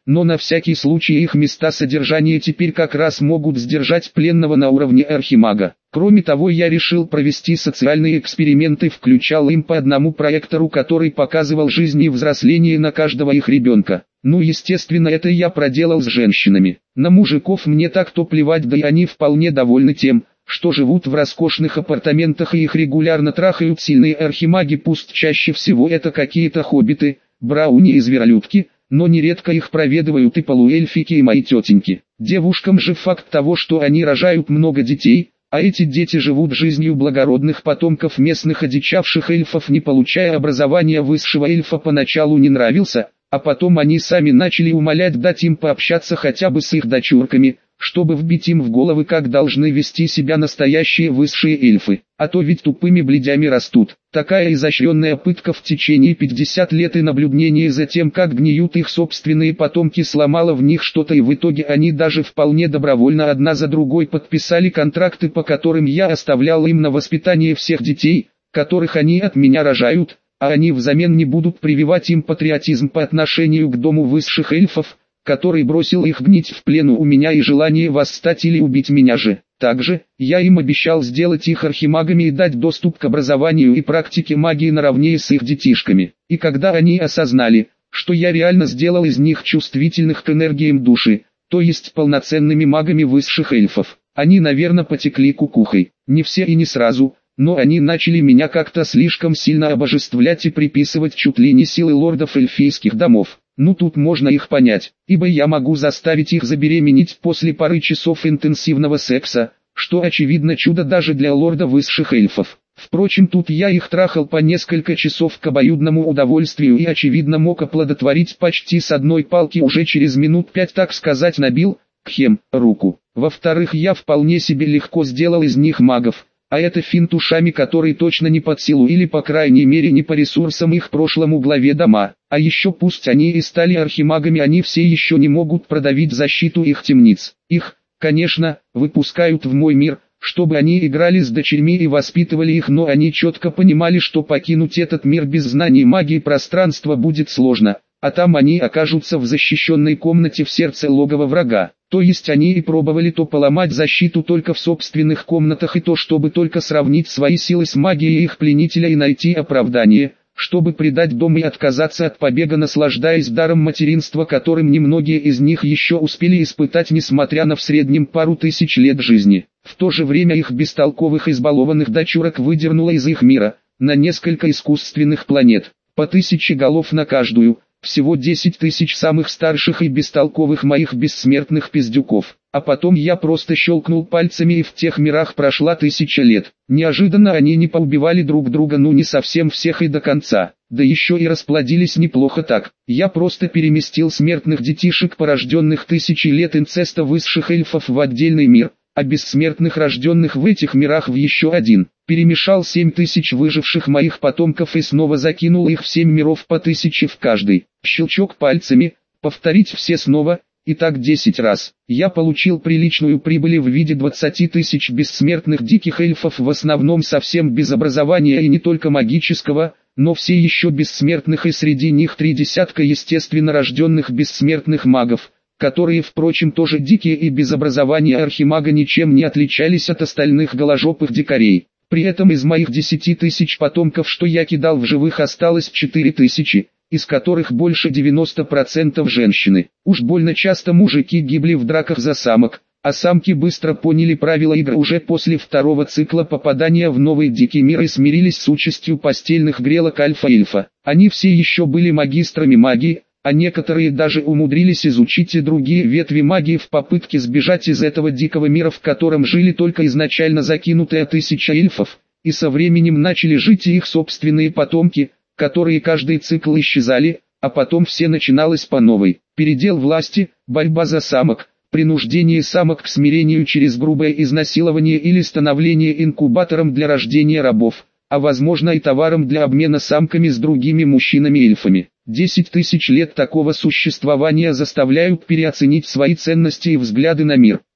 но на всякий случай их места содержания теперь как раз могут сдержать пленного на уровне архимага. Кроме того, я решил провести социальные эксперименты, включал им по одному проектору, который показывал жизнь и взросление на каждого их ребенка. Ну, естественно, это я проделал с женщинами. На мужиков мне так-то плевать, да и они вполне довольны тем, что живут в роскошных апартаментах и их регулярно трахают сильные архимаги, пусть чаще всего это какие-то хоббиты, брауни и зверолюдки, но нередко их проведывают и полуэльфики и мои тетеньки. Девушкам же факт того, что они рожают много детей, а эти дети живут жизнью благородных потомков местных одичавших эльфов, не получая образования высшего эльфа, поначалу не нравился, а потом они сами начали умолять дать им пообщаться хотя бы с их дочурками, чтобы вбить им в головы, как должны вести себя настоящие высшие эльфы, а то ведь тупыми блядями растут. Такая изощренная пытка в течение пятидесяти лет и наблюдение за тем, как гниют их собственные потомки, сломала в них что-то, и в итоге они даже вполне добровольно одна за другой подписали контракты, по которым я оставлял им на воспитание всех детей, которых они от меня рожают, а они взамен не будут прививать им патриотизм по отношению к дому высших эльфов, который бросил их гнить в плену у меня и желание восстать или убить меня же. Также, я им обещал сделать их архимагами и дать доступ к образованию и практике магии наравне с их детишками. И когда они осознали, что я реально сделал из них чувствительных к энергиям души, то есть полноценными магами высших эльфов, они, наверное, потекли кукухой. Не все и не сразу, но они начали меня как-то слишком сильно обожествлять и приписывать чуть ли не силы лордов эльфийских домов. Ну, тут можно их понять, ибо я могу заставить их забеременеть после пары часов интенсивного секса, что очевидно чудо даже для лорда высших эльфов. Впрочем, тут я их трахал по несколько часов к обоюдному удовольствию и очевидно мог оплодотворить почти с одной палки уже через минут пять, так сказать, набил, кхем, руку. Во-вторых, я вполне себе легко сделал из них магов. А это финт ушами, который точно не под силу или по крайней мере не по ресурсам их прошлому главе дома. А еще пусть они и стали архимагами, они все еще не могут продавить защиту их темниц. Их, конечно, выпускают в мой мир, чтобы они играли с дочерьми и воспитывали их, но они четко понимали, что покинуть этот мир без знаний магии пространства будет сложно, а там они окажутся в защищенной комнате в сердце логова врага. То есть они и пробовали то поломать защиту только в собственных комнатах, и то чтобы только сравнить свои силы с магией их пленителя и найти оправдание, чтобы предать дом и отказаться от побега, наслаждаясь даром материнства, которым немногие из них еще успели испытать, несмотря на в среднем пару тысяч лет жизни. В то же время их бестолковых избалованных дочурок выдернуло из их мира, на несколько искусственных планет, по тысяче голов на каждую. Всего десять тысяч самых старших и бестолковых моих бессмертных пиздюков. А потом я просто щелкнул пальцами, и в тех мирах прошла тысяча лет. Неожиданно они не поубивали друг друга, ну не совсем всех и до конца. Да еще и расплодились неплохо так. Я просто переместил смертных детишек, порожденных тысячи лет инцеста высших эльфов, в отдельный мир, а бессмертных, рожденных в этих мирах, в еще один. Перемешал семь тысяч выживших моих потомков и снова закинул их в семь миров по тысяче в каждый. Щелчок пальцами, повторить все снова, и так десять раз. Я получил приличную прибыль в виде двадцати тысяч бессмертных диких эльфов, в основном совсем без образования и не только магического, но все еще бессмертных, и среди них три десятка естественно рожденных бессмертных магов, которые, впрочем, тоже дикие и без образования архимага ничем не отличались от остальных голожопых дикарей. При этом из моих десяти тысяч потомков, что я кидал в живых, осталось четыре тысячи, из которых больше девяноста процентов женщины. Уж больно часто мужики гибли в драках за самок, а самки быстро поняли правила игры уже после второго цикла попадания в новый дикий мир и смирились с участью постельных грелок альфа-эльфа. Они все еще были магистрами магии, а некоторые даже умудрились изучить и другие ветви магии в попытке сбежать из этого дикого мира, в котором жили только изначально закинутая тысяча эльфов, и со временем начали жить и их собственные потомки, которые каждый цикл исчезали, а потом все начиналось по новой. Передел власти, борьба за самок, принуждение самок к смирению через грубое изнасилование или становление инкубатором для рождения рабов, а возможно и товаром для обмена самками с другими мужчинами-эльфами. Десять тысяч лет такого существования заставляют переоценить свои ценности и взгляды на мир.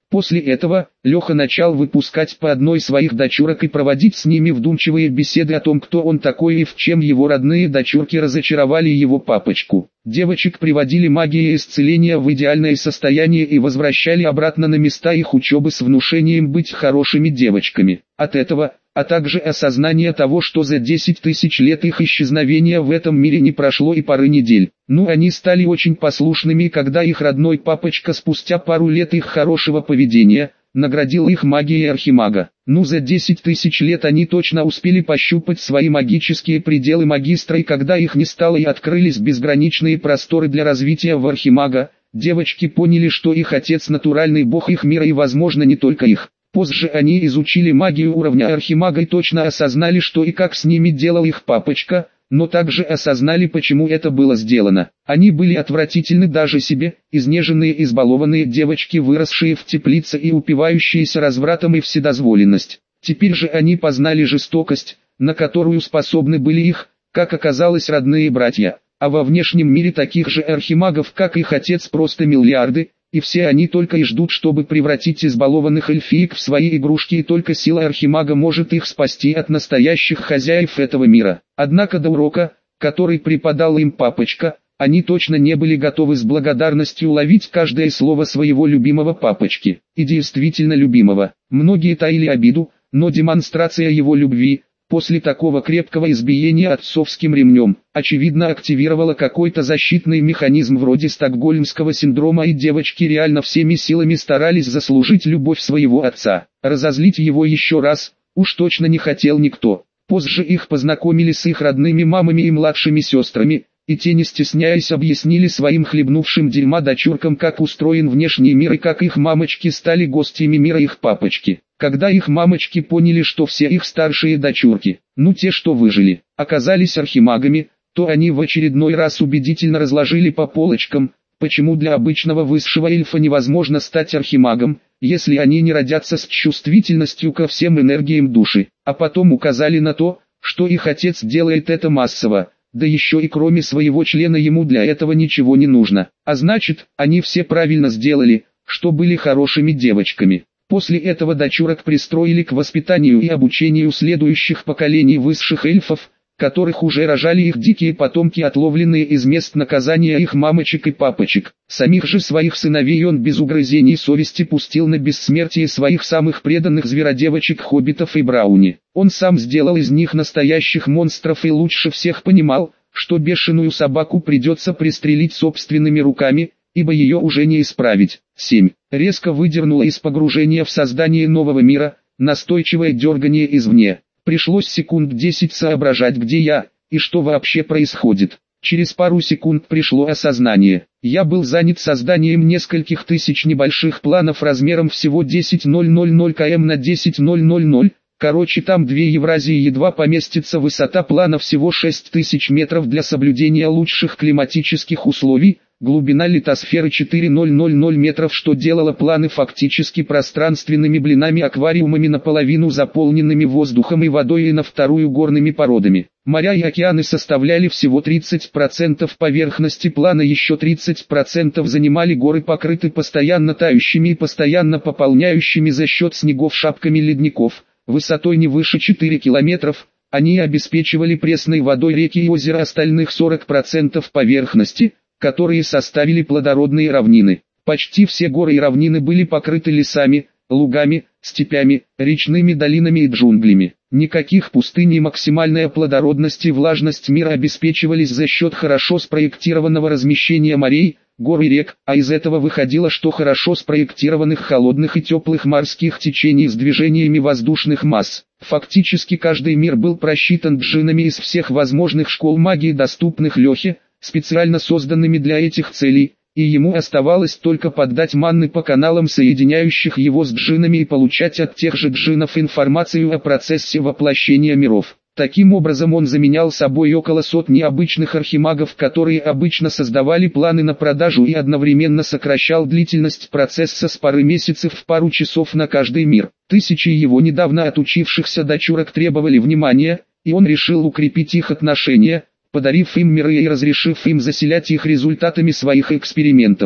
После этого, Леха начал выпускать по одной своих дочурок и проводить с ними вдумчивые беседы о том, кто он такой и в чем его родные дочурки разочаровали его папочку. Девочек приводили магией исцеления в идеальное состояние и возвращали обратно на места их учебы с внушением быть хорошими девочками. От этого, а также осознание того, что за десять тысяч лет их исчезновения в этом мире не прошло и пары недель. Ну они стали очень послушными, когда их родной папочка спустя пару лет их хорошего поведения, наградил их магией архимага. Ну за десять тысяч лет они точно успели пощупать свои магические пределы магистра, и когда их не стало и открылись безграничные просторы для развития в архимага, девочки поняли, что их отец натуральный бог их мира и возможно не только их. Позже они изучили магию уровня архимага и точно осознали, что и как с ними делал их папочка, но также осознали, почему это было сделано. Они были отвратительны даже себе, изнеженные избалованные девочки, выросшие в теплице и упивающиеся развратом и вседозволенность. Теперь же они познали жестокость, на которую способны были их, как оказалось, родные братья. А во внешнем мире таких же архимагов, как их отец, просто миллиарды. И все они только и ждут, чтобы превратить избалованных эльфиек в свои игрушки, и только сила архимага может их спасти от настоящих хозяев этого мира. Однако до урока, который преподал им папочка, они точно не были готовы с благодарностью ловить каждое слово своего любимого папочки. И действительно любимого. Многие таили обиду, но демонстрация его любви, после такого крепкого избиения отцовским ремнем, очевидно активировала какой-то защитный механизм вроде стокгольмского синдрома, и девочки реально всеми силами старались заслужить любовь своего отца. Разозлить его еще раз, уж точно не хотел никто. Позже их познакомили с их родными мамами и младшими сестрами, и те, не стесняясь, объяснили своим хлебнувшим дерьма дочуркам, как устроен внешний мир и как их мамочки стали гостями мира их папочки. Когда их мамочки поняли, что все их старшие дочурки, ну те, что выжили, оказались архимагами, то они в очередной раз убедительно разложили по полочкам, почему для обычного высшего эльфа невозможно стать архимагом, если они не родятся с чувствительностью ко всем энергиям души, а потом указали на то, что их отец делает это массово. Да еще и кроме своего члена ему для этого ничего не нужно. А значит, они все правильно сделали, что были хорошими девочками. После этого дочурок пристроили к воспитанию и обучению следующих поколений высших эльфов, которых уже рожали их дикие потомки, отловленные из мест наказания их мамочек и папочек. Самих же своих сыновей он без угрызений совести пустил на бессмертие своих самых преданных зверодевочек Хоббитов и Брауни. Он сам сделал из них настоящих монстров и лучше всех понимал, что бешеную собаку придется пристрелить собственными руками, ибо ее уже не исправить. семь. Резко выдернуло из погружения в создание нового мира, настойчивое дергание извне. Пришлось секунд десять соображать, где я, и что вообще происходит. Через пару секунд пришло осознание. Я был занят созданием нескольких тысяч небольших планов размером всего десять тысяч километров на десять тысяч. Короче, там две Евразии едва поместится, высота плана всего шесть тысяч метров для соблюдения лучших климатических условий. Глубина литосферы четыре тысячи метров, что делало планы фактически пространственными блинами-аквариумами, наполовину заполненными воздухом и водой и на вторую горными породами. Моря и океаны составляли всего тридцать процентов поверхности плана, еще тридцать процентов занимали горы, покрыты постоянно тающими и постоянно пополняющими за счет снегов шапками ледников, высотой не выше четырёх километров. Они обеспечивали пресной водой реки и озера, остальных сорок процентов поверхности, которые составили плодородные равнины. Почти все горы и равнины были покрыты лесами, лугами, степями, речными долинами и джунглями. Никаких пустынь, и максимальная плодородность и влажность мира обеспечивались за счет хорошо спроектированного размещения морей, гор и рек, а из этого выходило, что хорошо спроектированных холодных и теплых морских течений с движениями воздушных масс. Фактически каждый мир был просчитан джиннами из всех возможных школ магии, доступных Лехе, специально созданными для этих целей, и ему оставалось только поддать манны по каналам, соединяющих его с джиннами, и получать от тех же джиннов информацию о процессе воплощения миров. Таким образом он заменял собой около сотни обычных архимагов, которые обычно создавали планы на продажу, и одновременно сокращал длительность процесса с пары месяцев в пару часов на каждый мир. Тысячи его недавно отучившихся дочурок требовали внимания, и он решил укрепить их отношения, подарив им миры и разрешив им заселять их результатами своих экспериментов.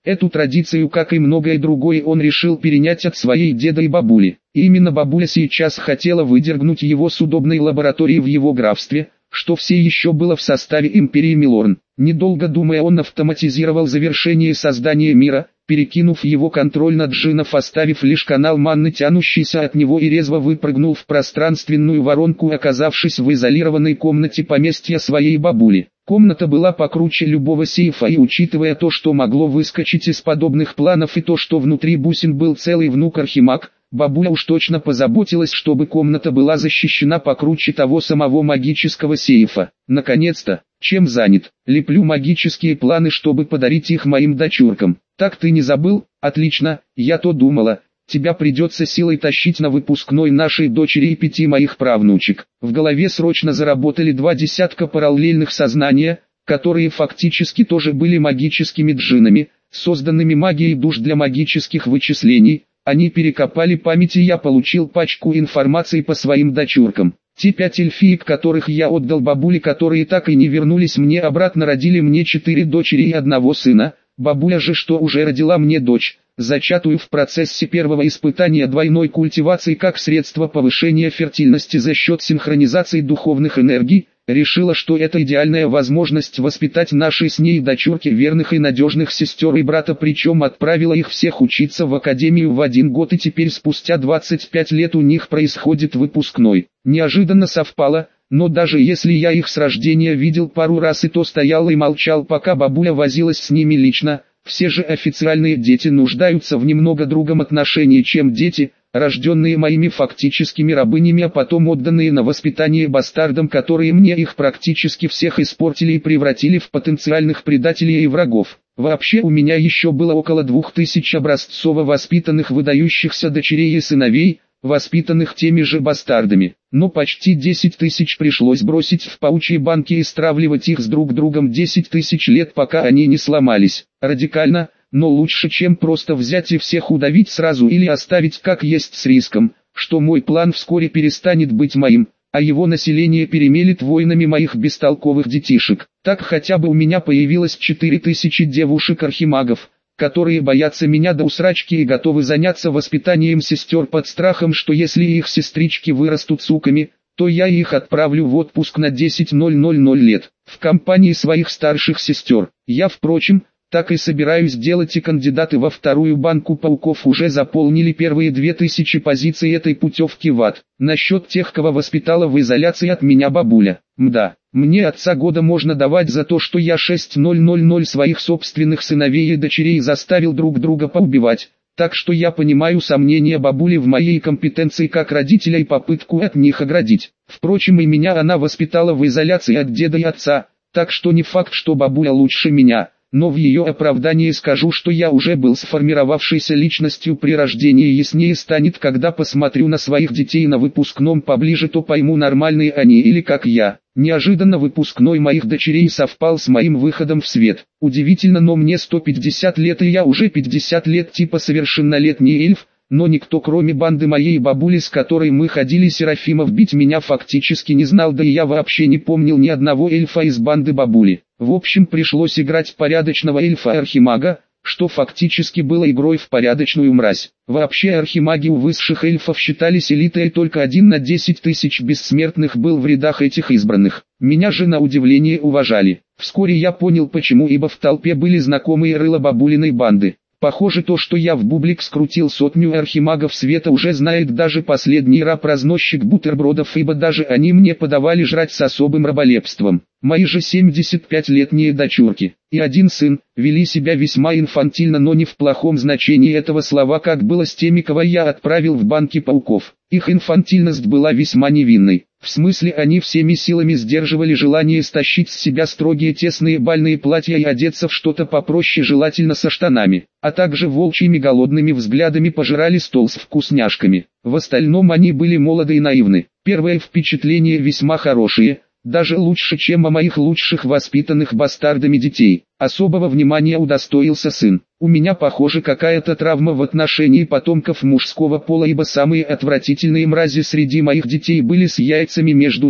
Эту традицию, как и многое другое, он решил перенять от своей деда и бабули. И именно бабуля сейчас хотела выдергнуть его с удобной лаборатории в его графстве, что все еще было в составе империи Милорн. Недолго думая, он автоматизировал завершение создания мира, перекинув его контроль на джиннов, оставив лишь канал манны, тянущийся от него, и резво выпрыгнул в пространственную воронку, оказавшись в изолированной комнате поместья своей бабули. Комната была покруче любого сейфа, и учитывая то, что могло выскочить из подобных планов, и то, что внутри бусин был целый внук Архимаг, бабуля уж точно позаботилась, чтобы комната была защищена покруче того самого магического сейфа. Наконец-то, чем занят? Леплю магические планы, чтобы подарить их моим дочуркам. Так ты не забыл? Отлично, я то думала. Тебя придется силой тащить на выпускной нашей дочери и пяти моих правнучек. В голове срочно заработали два десятка параллельных сознания, которые фактически тоже были магическими джиннами, созданными магией душ для магических вычислений. Они перекопали память, и я получил пачку информации по своим дочуркам. Те пять эльфиек, которых я отдал бабуле, которые так и не вернулись мне обратно, родили мне четыре дочери и одного сына. Бабуля же, что уже родила мне дочь, зачатую в процессе первого испытания двойной культивации как средство повышения фертильности за счет синхронизации духовных энергий, решила, что это идеальная возможность воспитать нашей с ней дочурки верных и надежных сестер и брата, причем отправила их всех учиться в академию в один год, и теперь спустя двадцать пять лет у них происходит выпускной. Неожиданно совпало, но даже если я их с рождения видел пару раз, и то стоял и молчал, пока бабуля возилась с ними лично. Все же официальные дети нуждаются в немного другом отношении, чем дети, рожденные моими фактическими рабынями, а потом отданные на воспитание бастардам, которые мне их практически всех испортили и превратили в потенциальных предателей и врагов. Вообще у меня еще было около двух тысяч образцово воспитанных выдающихся дочерей и сыновей, воспитанных теми же бастардами, но почти десять тысяч пришлось бросить в паучьи банки и стравливать их с друг другом десять тысяч лет, пока они не сломались. Радикально, но лучше, чем просто взять и всех удавить сразу или оставить как есть с риском, что мой план вскоре перестанет быть моим, а его население перемелет войнами моих бестолковых детишек. Так хотя бы у меня появилось четыре тысячи девушек-архимагов, которые боятся меня до усрачки и готовы заняться воспитанием сестер под страхом, что если их сестрички вырастут суками, то я их отправлю в отпуск на десять лет, в компании своих старших сестер. Я, впрочем, так и собираюсь делать, и кандидаты во вторую банку пауков уже заполнили первые две тысячи позиций этой путевки в ад. Насчет тех, кого воспитала в изоляции от меня бабуля. Мда, мне отца года можно давать за то, что я шесть тысяч своих собственных сыновей и дочерей заставил друг друга поубивать. Так что я понимаю сомнения бабули в моей компетенции как родителя и попытку от них оградить. Впрочем, и меня она воспитала в изоляции от деда и отца, так что не факт, что бабуля лучше меня. Но в ее оправдании скажу, что я уже был сформировавшейся личностью при рождении, и яснее станет, когда посмотрю на своих детей на выпускном поближе, то пойму, нормальные они или как я. Неожиданно выпускной моих дочерей совпал с моим выходом в свет. Удивительно, но мне сто пятьдесят лет, и я уже пятьдесят лет, типа совершеннолетний эльф. Но никто, кроме банды моей бабули, с которой мы ходили Серафимов бить, меня фактически не знал, да и я вообще не помнил ни одного эльфа из банды бабули. В общем, пришлось играть порядочного эльфа-архимага, что фактически было игрой в порядочную мразь. Вообще архимаги у высших эльфов считались элитой, и только один на десять тысяч бессмертных был в рядах этих избранных. Меня же на удивление уважали. Вскоре я понял почему, ибо в толпе были знакомые рыла бабулиной банды. Похоже, то, что я в бублик скрутил сотню архимагов света, уже знает даже последний раб-разносчик бутербродов, ибо даже они мне подавали жрать с особым раболепством. Мои же семидесятипятилетние дочурки и один сын вели себя весьма инфантильно, но не в плохом значении этого слова, как было с теми, кого я отправил в банки пауков. Их инфантильность была весьма невинной. В смысле, они всеми силами сдерживали желание стащить с себя строгие тесные бальные платья и одеться в что-то попроще, желательно со штанами, а также волчьими голодными взглядами пожирали стол с вкусняшками. В остальном они были молоды и наивны. Первое впечатление весьма хорошее, даже лучше, чем о моих лучших воспитанных бастардами детей. Особого внимания удостоился сын. У меня, похоже, какая-то травма в отношении потомков мужского пола, ибо самые отвратительные мрази среди моих детей были с яйцами между ног.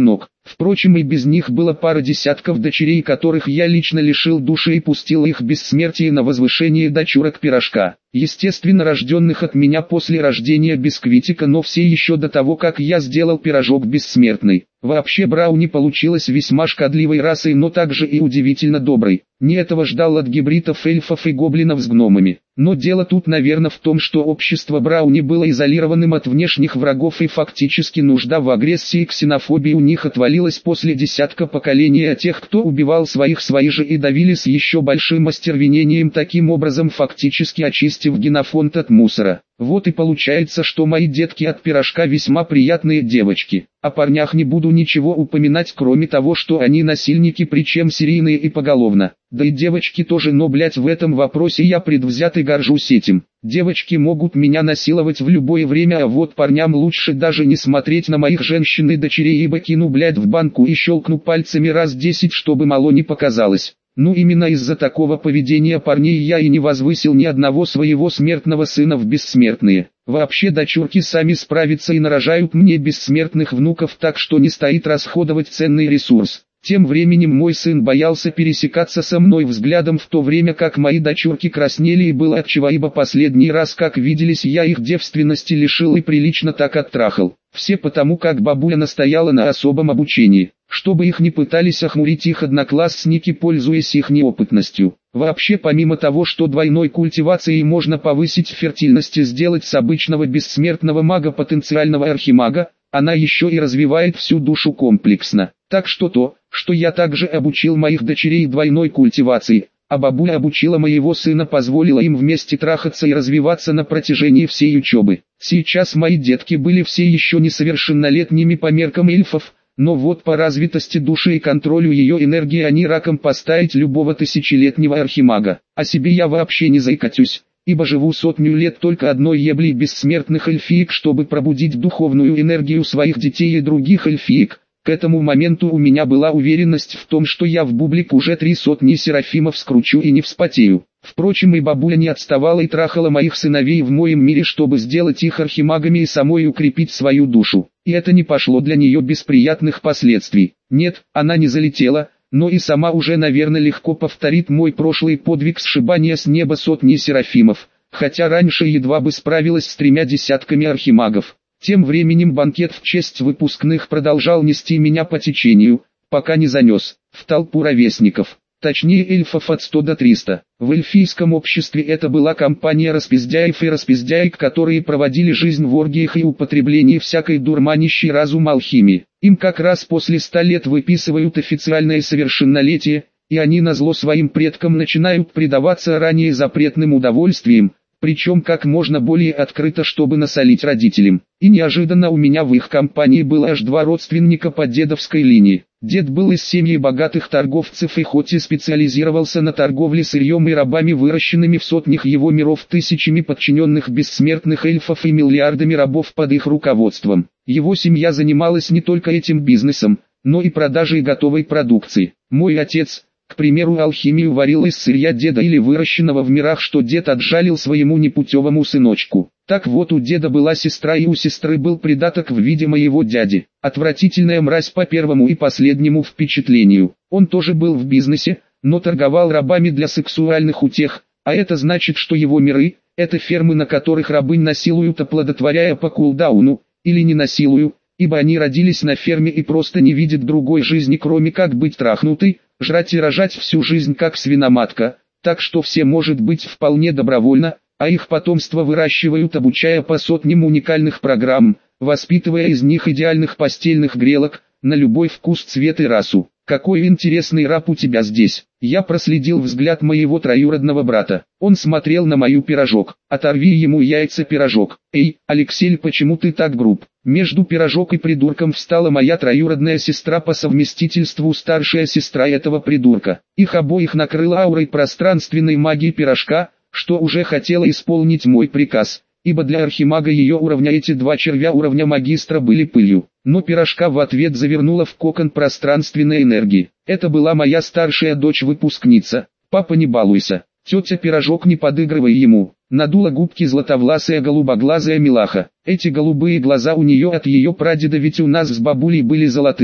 Впрочем, и без них было пара десятков дочерей, которых я лично лишил души и пустил их бессмертие на возвышение дочурок пирожка. Естественно, рожденных от меня после рождения Бисквитика, но все еще до того, как я сделал пирожок бессмертный. Вообще Брауни получилась весьма шкодливой расой, но также и удивительно доброй. Не этого ждал от гибридов эльфов и гоблинов с гномами. Но дело тут, наверное, в том, что общество Брауни было изолированным от внешних врагов, и фактически нужда в агрессии и ксенофобии у них отвалилась после десятка поколений, а тех, кто убивал своих, свои же и давили с еще большим остервенением, таким образом фактически очистив генофонд от мусора. Вот и получается, что мои детки от пирожка весьма приятные девочки. О парнях не буду ничего упоминать, кроме того, что они насильники, причем серийные и поголовно. Да и девочки тоже, но блять, в этом вопросе я предвзят и горжусь этим. Девочки могут меня насиловать в любое время, а вот парням лучше даже не смотреть на моих женщин и дочерей, ибо кину блять в банку и щелкну пальцами раз десять, чтобы мало не показалось. Ну именно из-за такого поведения парней я и не возвысил ни одного своего смертного сына в бессмертные. Вообще дочурки сами справятся и нарожают мне бессмертных внуков, так что не стоит расходовать ценный ресурс. Тем временем мой сын боялся пересекаться со мной взглядом, в то время как мои дочурки краснели, и было отчего, ибо последний раз, как виделись, я их девственности лишил и прилично так оттрахал. Все потому, как бабуля настояла на особом обучении, чтобы их не пытались охмурить их одноклассники, пользуясь их неопытностью. Вообще, помимо того, что двойной культивацией можно повысить фертильность и сделать с обычного бессмертного мага потенциального архимага, она еще и развивает всю душу комплексно. Так что то, что я также обучил моих дочерей двойной культивации, а бабуля обучила моего сына, позволила им вместе трахаться и развиваться на протяжении всей учебы. Сейчас мои детки были все еще несовершеннолетними по меркам эльфов, но вот по развитости души и контролю ее энергии они раком поставить любого тысячелетнего архимага. О себе я вообще не заикатюсь, ибо живу сотню лет только одной еблей бессмертных эльфиек, чтобы пробудить духовную энергию своих детей и других эльфиек. К этому моменту у меня была уверенность в том, что я в бублик уже три сотни серафимов скручу и не вспотею. Впрочем, и бабуля не отставала и трахала моих сыновей в моем мире, чтобы сделать их архимагами и самой укрепить свою душу. И это не пошло для нее без приятных последствий. Нет, она не залетела, но и сама уже, наверное, легко повторит мой прошлый подвиг сшибания с неба сотни серафимов, хотя раньше едва бы справилась с тремя десятками архимагов. Тем временем банкет в честь выпускных продолжал нести меня по течению, пока не занес в толпу ровесников, точнее эльфов от ста до трёхсот. В эльфийском обществе это была компания распиздяев и распиздяек, которые проводили жизнь в оргиях и употреблении всякой дурманящей разум алхимии. Им как раз после ста лет выписывают официальное совершеннолетие, и они назло своим предкам начинают предаваться ранее запретным удовольствиям, причем как можно более открыто, чтобы насолить родителям. И неожиданно у меня в их компании было аж два родственника по дедовской линии. Дед был из семьи богатых торговцев и хоть и специализировался на торговле сырьем и рабами, выращенными в сотнях его миров тысячами подчиненных бессмертных эльфов и миллиардами рабов под их руководством, его семья занималась не только этим бизнесом, но и продажей готовой продукции. Мой отец, к примеру, алхимию варил из сырья деда или выращенного в мирах, что дед отжалил своему непутевому сыночку. Так вот, у деда была сестра, и у сестры был придаток в виде моего дяди. Отвратительная мразь по первому и последнему впечатлению. Он тоже был в бизнесе, но торговал рабами для сексуальных утех, а это значит, что его миры – это фермы, на которых рабынь насилуют, оплодотворяя по кулдауну, или не насилуют, ибо они родились на ферме и просто не видят другой жизни, кроме как быть трахнутой, жрать и рожать всю жизнь как свиноматка, так что все может быть вполне добровольно, а их потомство выращивают, обучая по сотням уникальных программ, воспитывая из них идеальных постельных грелок, на любой вкус, цвет и расу. Какой интересный раб у тебя здесь. Я проследил взгляд моего троюродного брата. Он смотрел на мою пирожок. Оторви ему яйца, пирожок. Эй, Алексей, почему ты так груб? Между пирожок и придурком встала моя троюродная сестра, по совместительству старшая сестра этого придурка. Их обоих накрыла аурой пространственной магии пирожка, что уже хотела исполнить мой приказ, ибо для архимага ее уровня эти два червя уровня магистра были пылью. Но пирожка в ответ завернула в кокон пространственной энергии. Это была моя старшая дочь-выпускница. Папа, не балуйся. Тетя Пирожок, не подыгрывай ему. Надула губки златовласая голубоглазая милаха. Эти голубые глаза у нее от ее прадеда, ведь у нас с бабулей были золотые.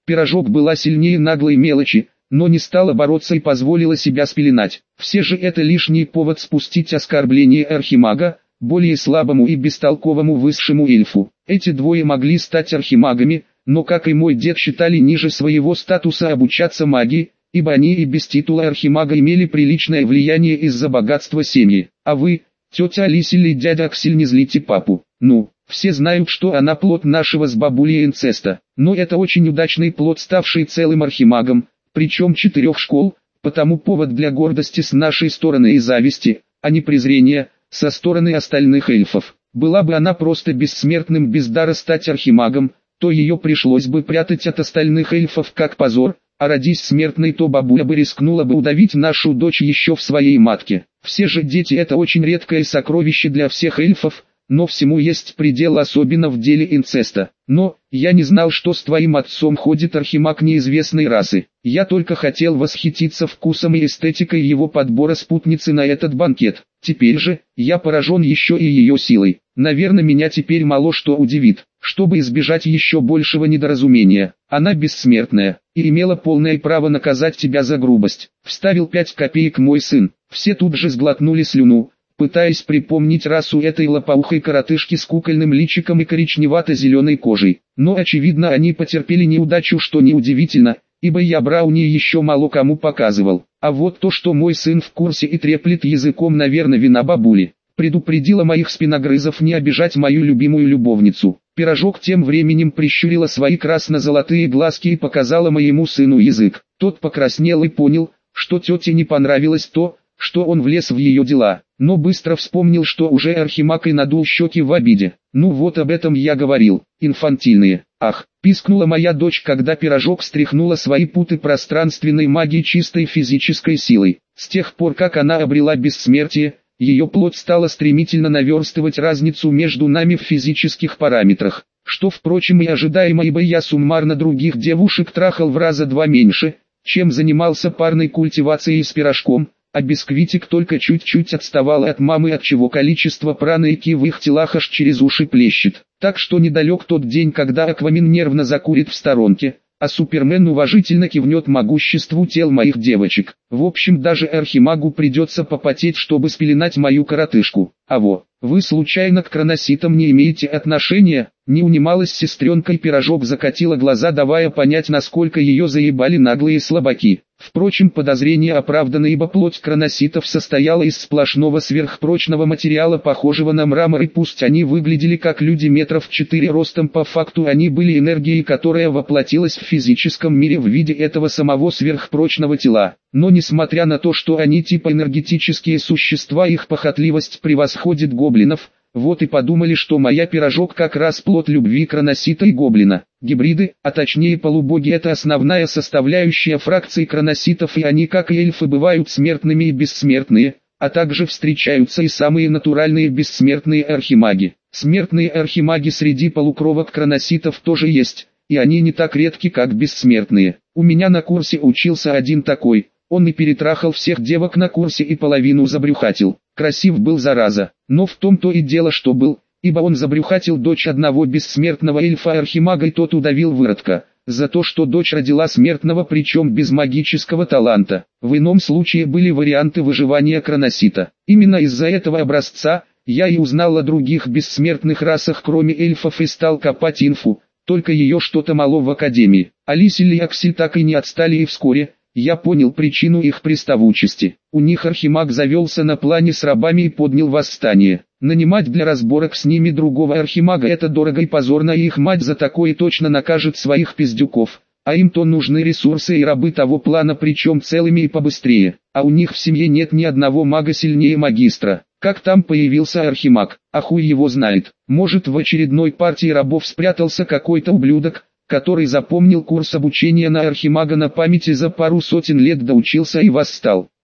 Пирожок была сильнее наглой мелочи, но не стала бороться и позволила себя спеленать. Все же это лишний повод спустить оскорбление архимага, более слабому и бестолковому высшему эльфу. Эти двое могли стать архимагами, но как и мой дед считали ниже своего статуса обучаться магии, ибо они и без титула архимага имели приличное влияние из-за богатства семьи. А вы, тетя Алисия и дядя Аксель, не злите папу. Ну, все знают, что она плод нашего с бабулей инцеста, но это очень удачный плод, ставший целым архимагом, причем четырех школ, потому повод для гордости с нашей стороны и зависти, а не презрения, со стороны остальных эльфов. Была бы она просто бессмертным без дара стать архимагом, то ее пришлось бы прятать от остальных эльфов как позор, а родись смертной, то бабуля бы рискнула бы удавить нашу дочь еще в своей матке. Все же дети — это очень редкое сокровище для всех эльфов, но всему есть предел, особенно в деле инцеста. Но, я не знал, что с твоим отцом ходит архимаг неизвестной расы. Я только хотел восхититься вкусом и эстетикой его подбора спутницы на этот банкет. Теперь же, я поражен еще и ее силой. Наверное, меня теперь мало что удивит. Чтобы избежать еще большего недоразумения, она бессмертная, и имела полное право наказать тебя за грубость. Вставил пять копеек мой сын. Все тут же сглотнули слюну, пытаясь припомнить расу этой лопоухой коротышки с кукольным личиком и коричневато-зеленой кожей. Но очевидно, они потерпели неудачу, что неудивительно, ибо я Брауни еще мало кому показывал. А вот то, что мой сын в курсе и треплет языком, наверное, вина бабули. Предупредила моих спиногрызов не обижать мою любимую любовницу. Пирожок тем временем прищурила свои красно-золотые глазки и показала моему сыну язык. Тот покраснел и понял, что тете не понравилось то, что он влез в ее дела, но быстро вспомнил, что уже архимаг, и надул щеки в обиде. Ну вот об этом я говорил, инфантильные. Ах, пискнула моя дочь, когда Пирожок стряхнула свои путы пространственной магии чистой физической силой. С тех пор, как она обрела бессмертие, ее плоть стала стремительно наверстывать разницу между нами в физических параметрах, что, впрочем, и ожидаемо, ибо я суммарно других девушек трахал в раза два меньше, чем занимался парной культивацией с Пирожком, а бисквитик только чуть-чуть отставал от мамы, отчего количество праны и ки в их телах аж через уши плещет. Так что недалек тот день, когда Аквамен нервно закурит в сторонке, а Супермен уважительно кивнет могуществу тел моих девочек. В общем, даже архимагу придется попотеть, чтобы спеленать мою коротышку. А во, вы случайно к кроноситам не имеете отношения? Не унималась сестренка, и Пирожок закатила глаза, давая понять, насколько ее заебали наглые слабаки. Впрочем, подозрения оправданы, ибо плоть кроноситов состояла из сплошного сверхпрочного материала, похожего на мрамор, и пусть они выглядели как люди метров четыре ростом, по факту они были энергией, которая воплотилась в физическом мире в виде этого самого сверхпрочного тела. Но несмотря на то, что они типа энергетические существа, их похотливость превосходит гоблинов. Вот и подумали, что моя Пирожок как раз плод любви кроносита и гоблина. Гибриды, а точнее полубоги, это основная составляющая фракции кроноситов, и они, как и эльфы, бывают смертными и бессмертные, а также встречаются и самые натуральные бессмертные архимаги. Смертные архимаги среди полукровок кроноситов тоже есть, и они не так редки, как бессмертные. У меня на курсе учился один такой. Он и перетрахал всех девок на курсе и половину забрюхатил. Красив был, зараза, но в том-то и дело, что был, ибо он забрюхатил дочь одного бессмертного эльфа-архимага, и тот удавил выродка, за то, что дочь родила смертного, причем без магического таланта. В ином случае были варианты выживания кроносита. Именно из-за этого образца я и узнал о других бессмертных расах, кроме эльфов, и стал копать инфу, только ее что-то мало в академии. Алисия и Аксель так и не отстали, и вскоре я понял причину их приставучести. У них архимаг завелся на плане с рабами и поднял восстание. Нанимать для разборок с ними другого архимага — это дорого и позорно, и их мать за такое точно накажет своих пиздюков. А им-то нужны ресурсы и рабы того плана, причем целыми и побыстрее. А у них в семье нет ни одного мага сильнее магистра. Как там появился архимаг? А хуй его знает. Может, в очередной партии рабов спрятался какой-то ублюдок, который запомнил курс обучения на архимага на памяти, за пару сотен лет доучился и восстал.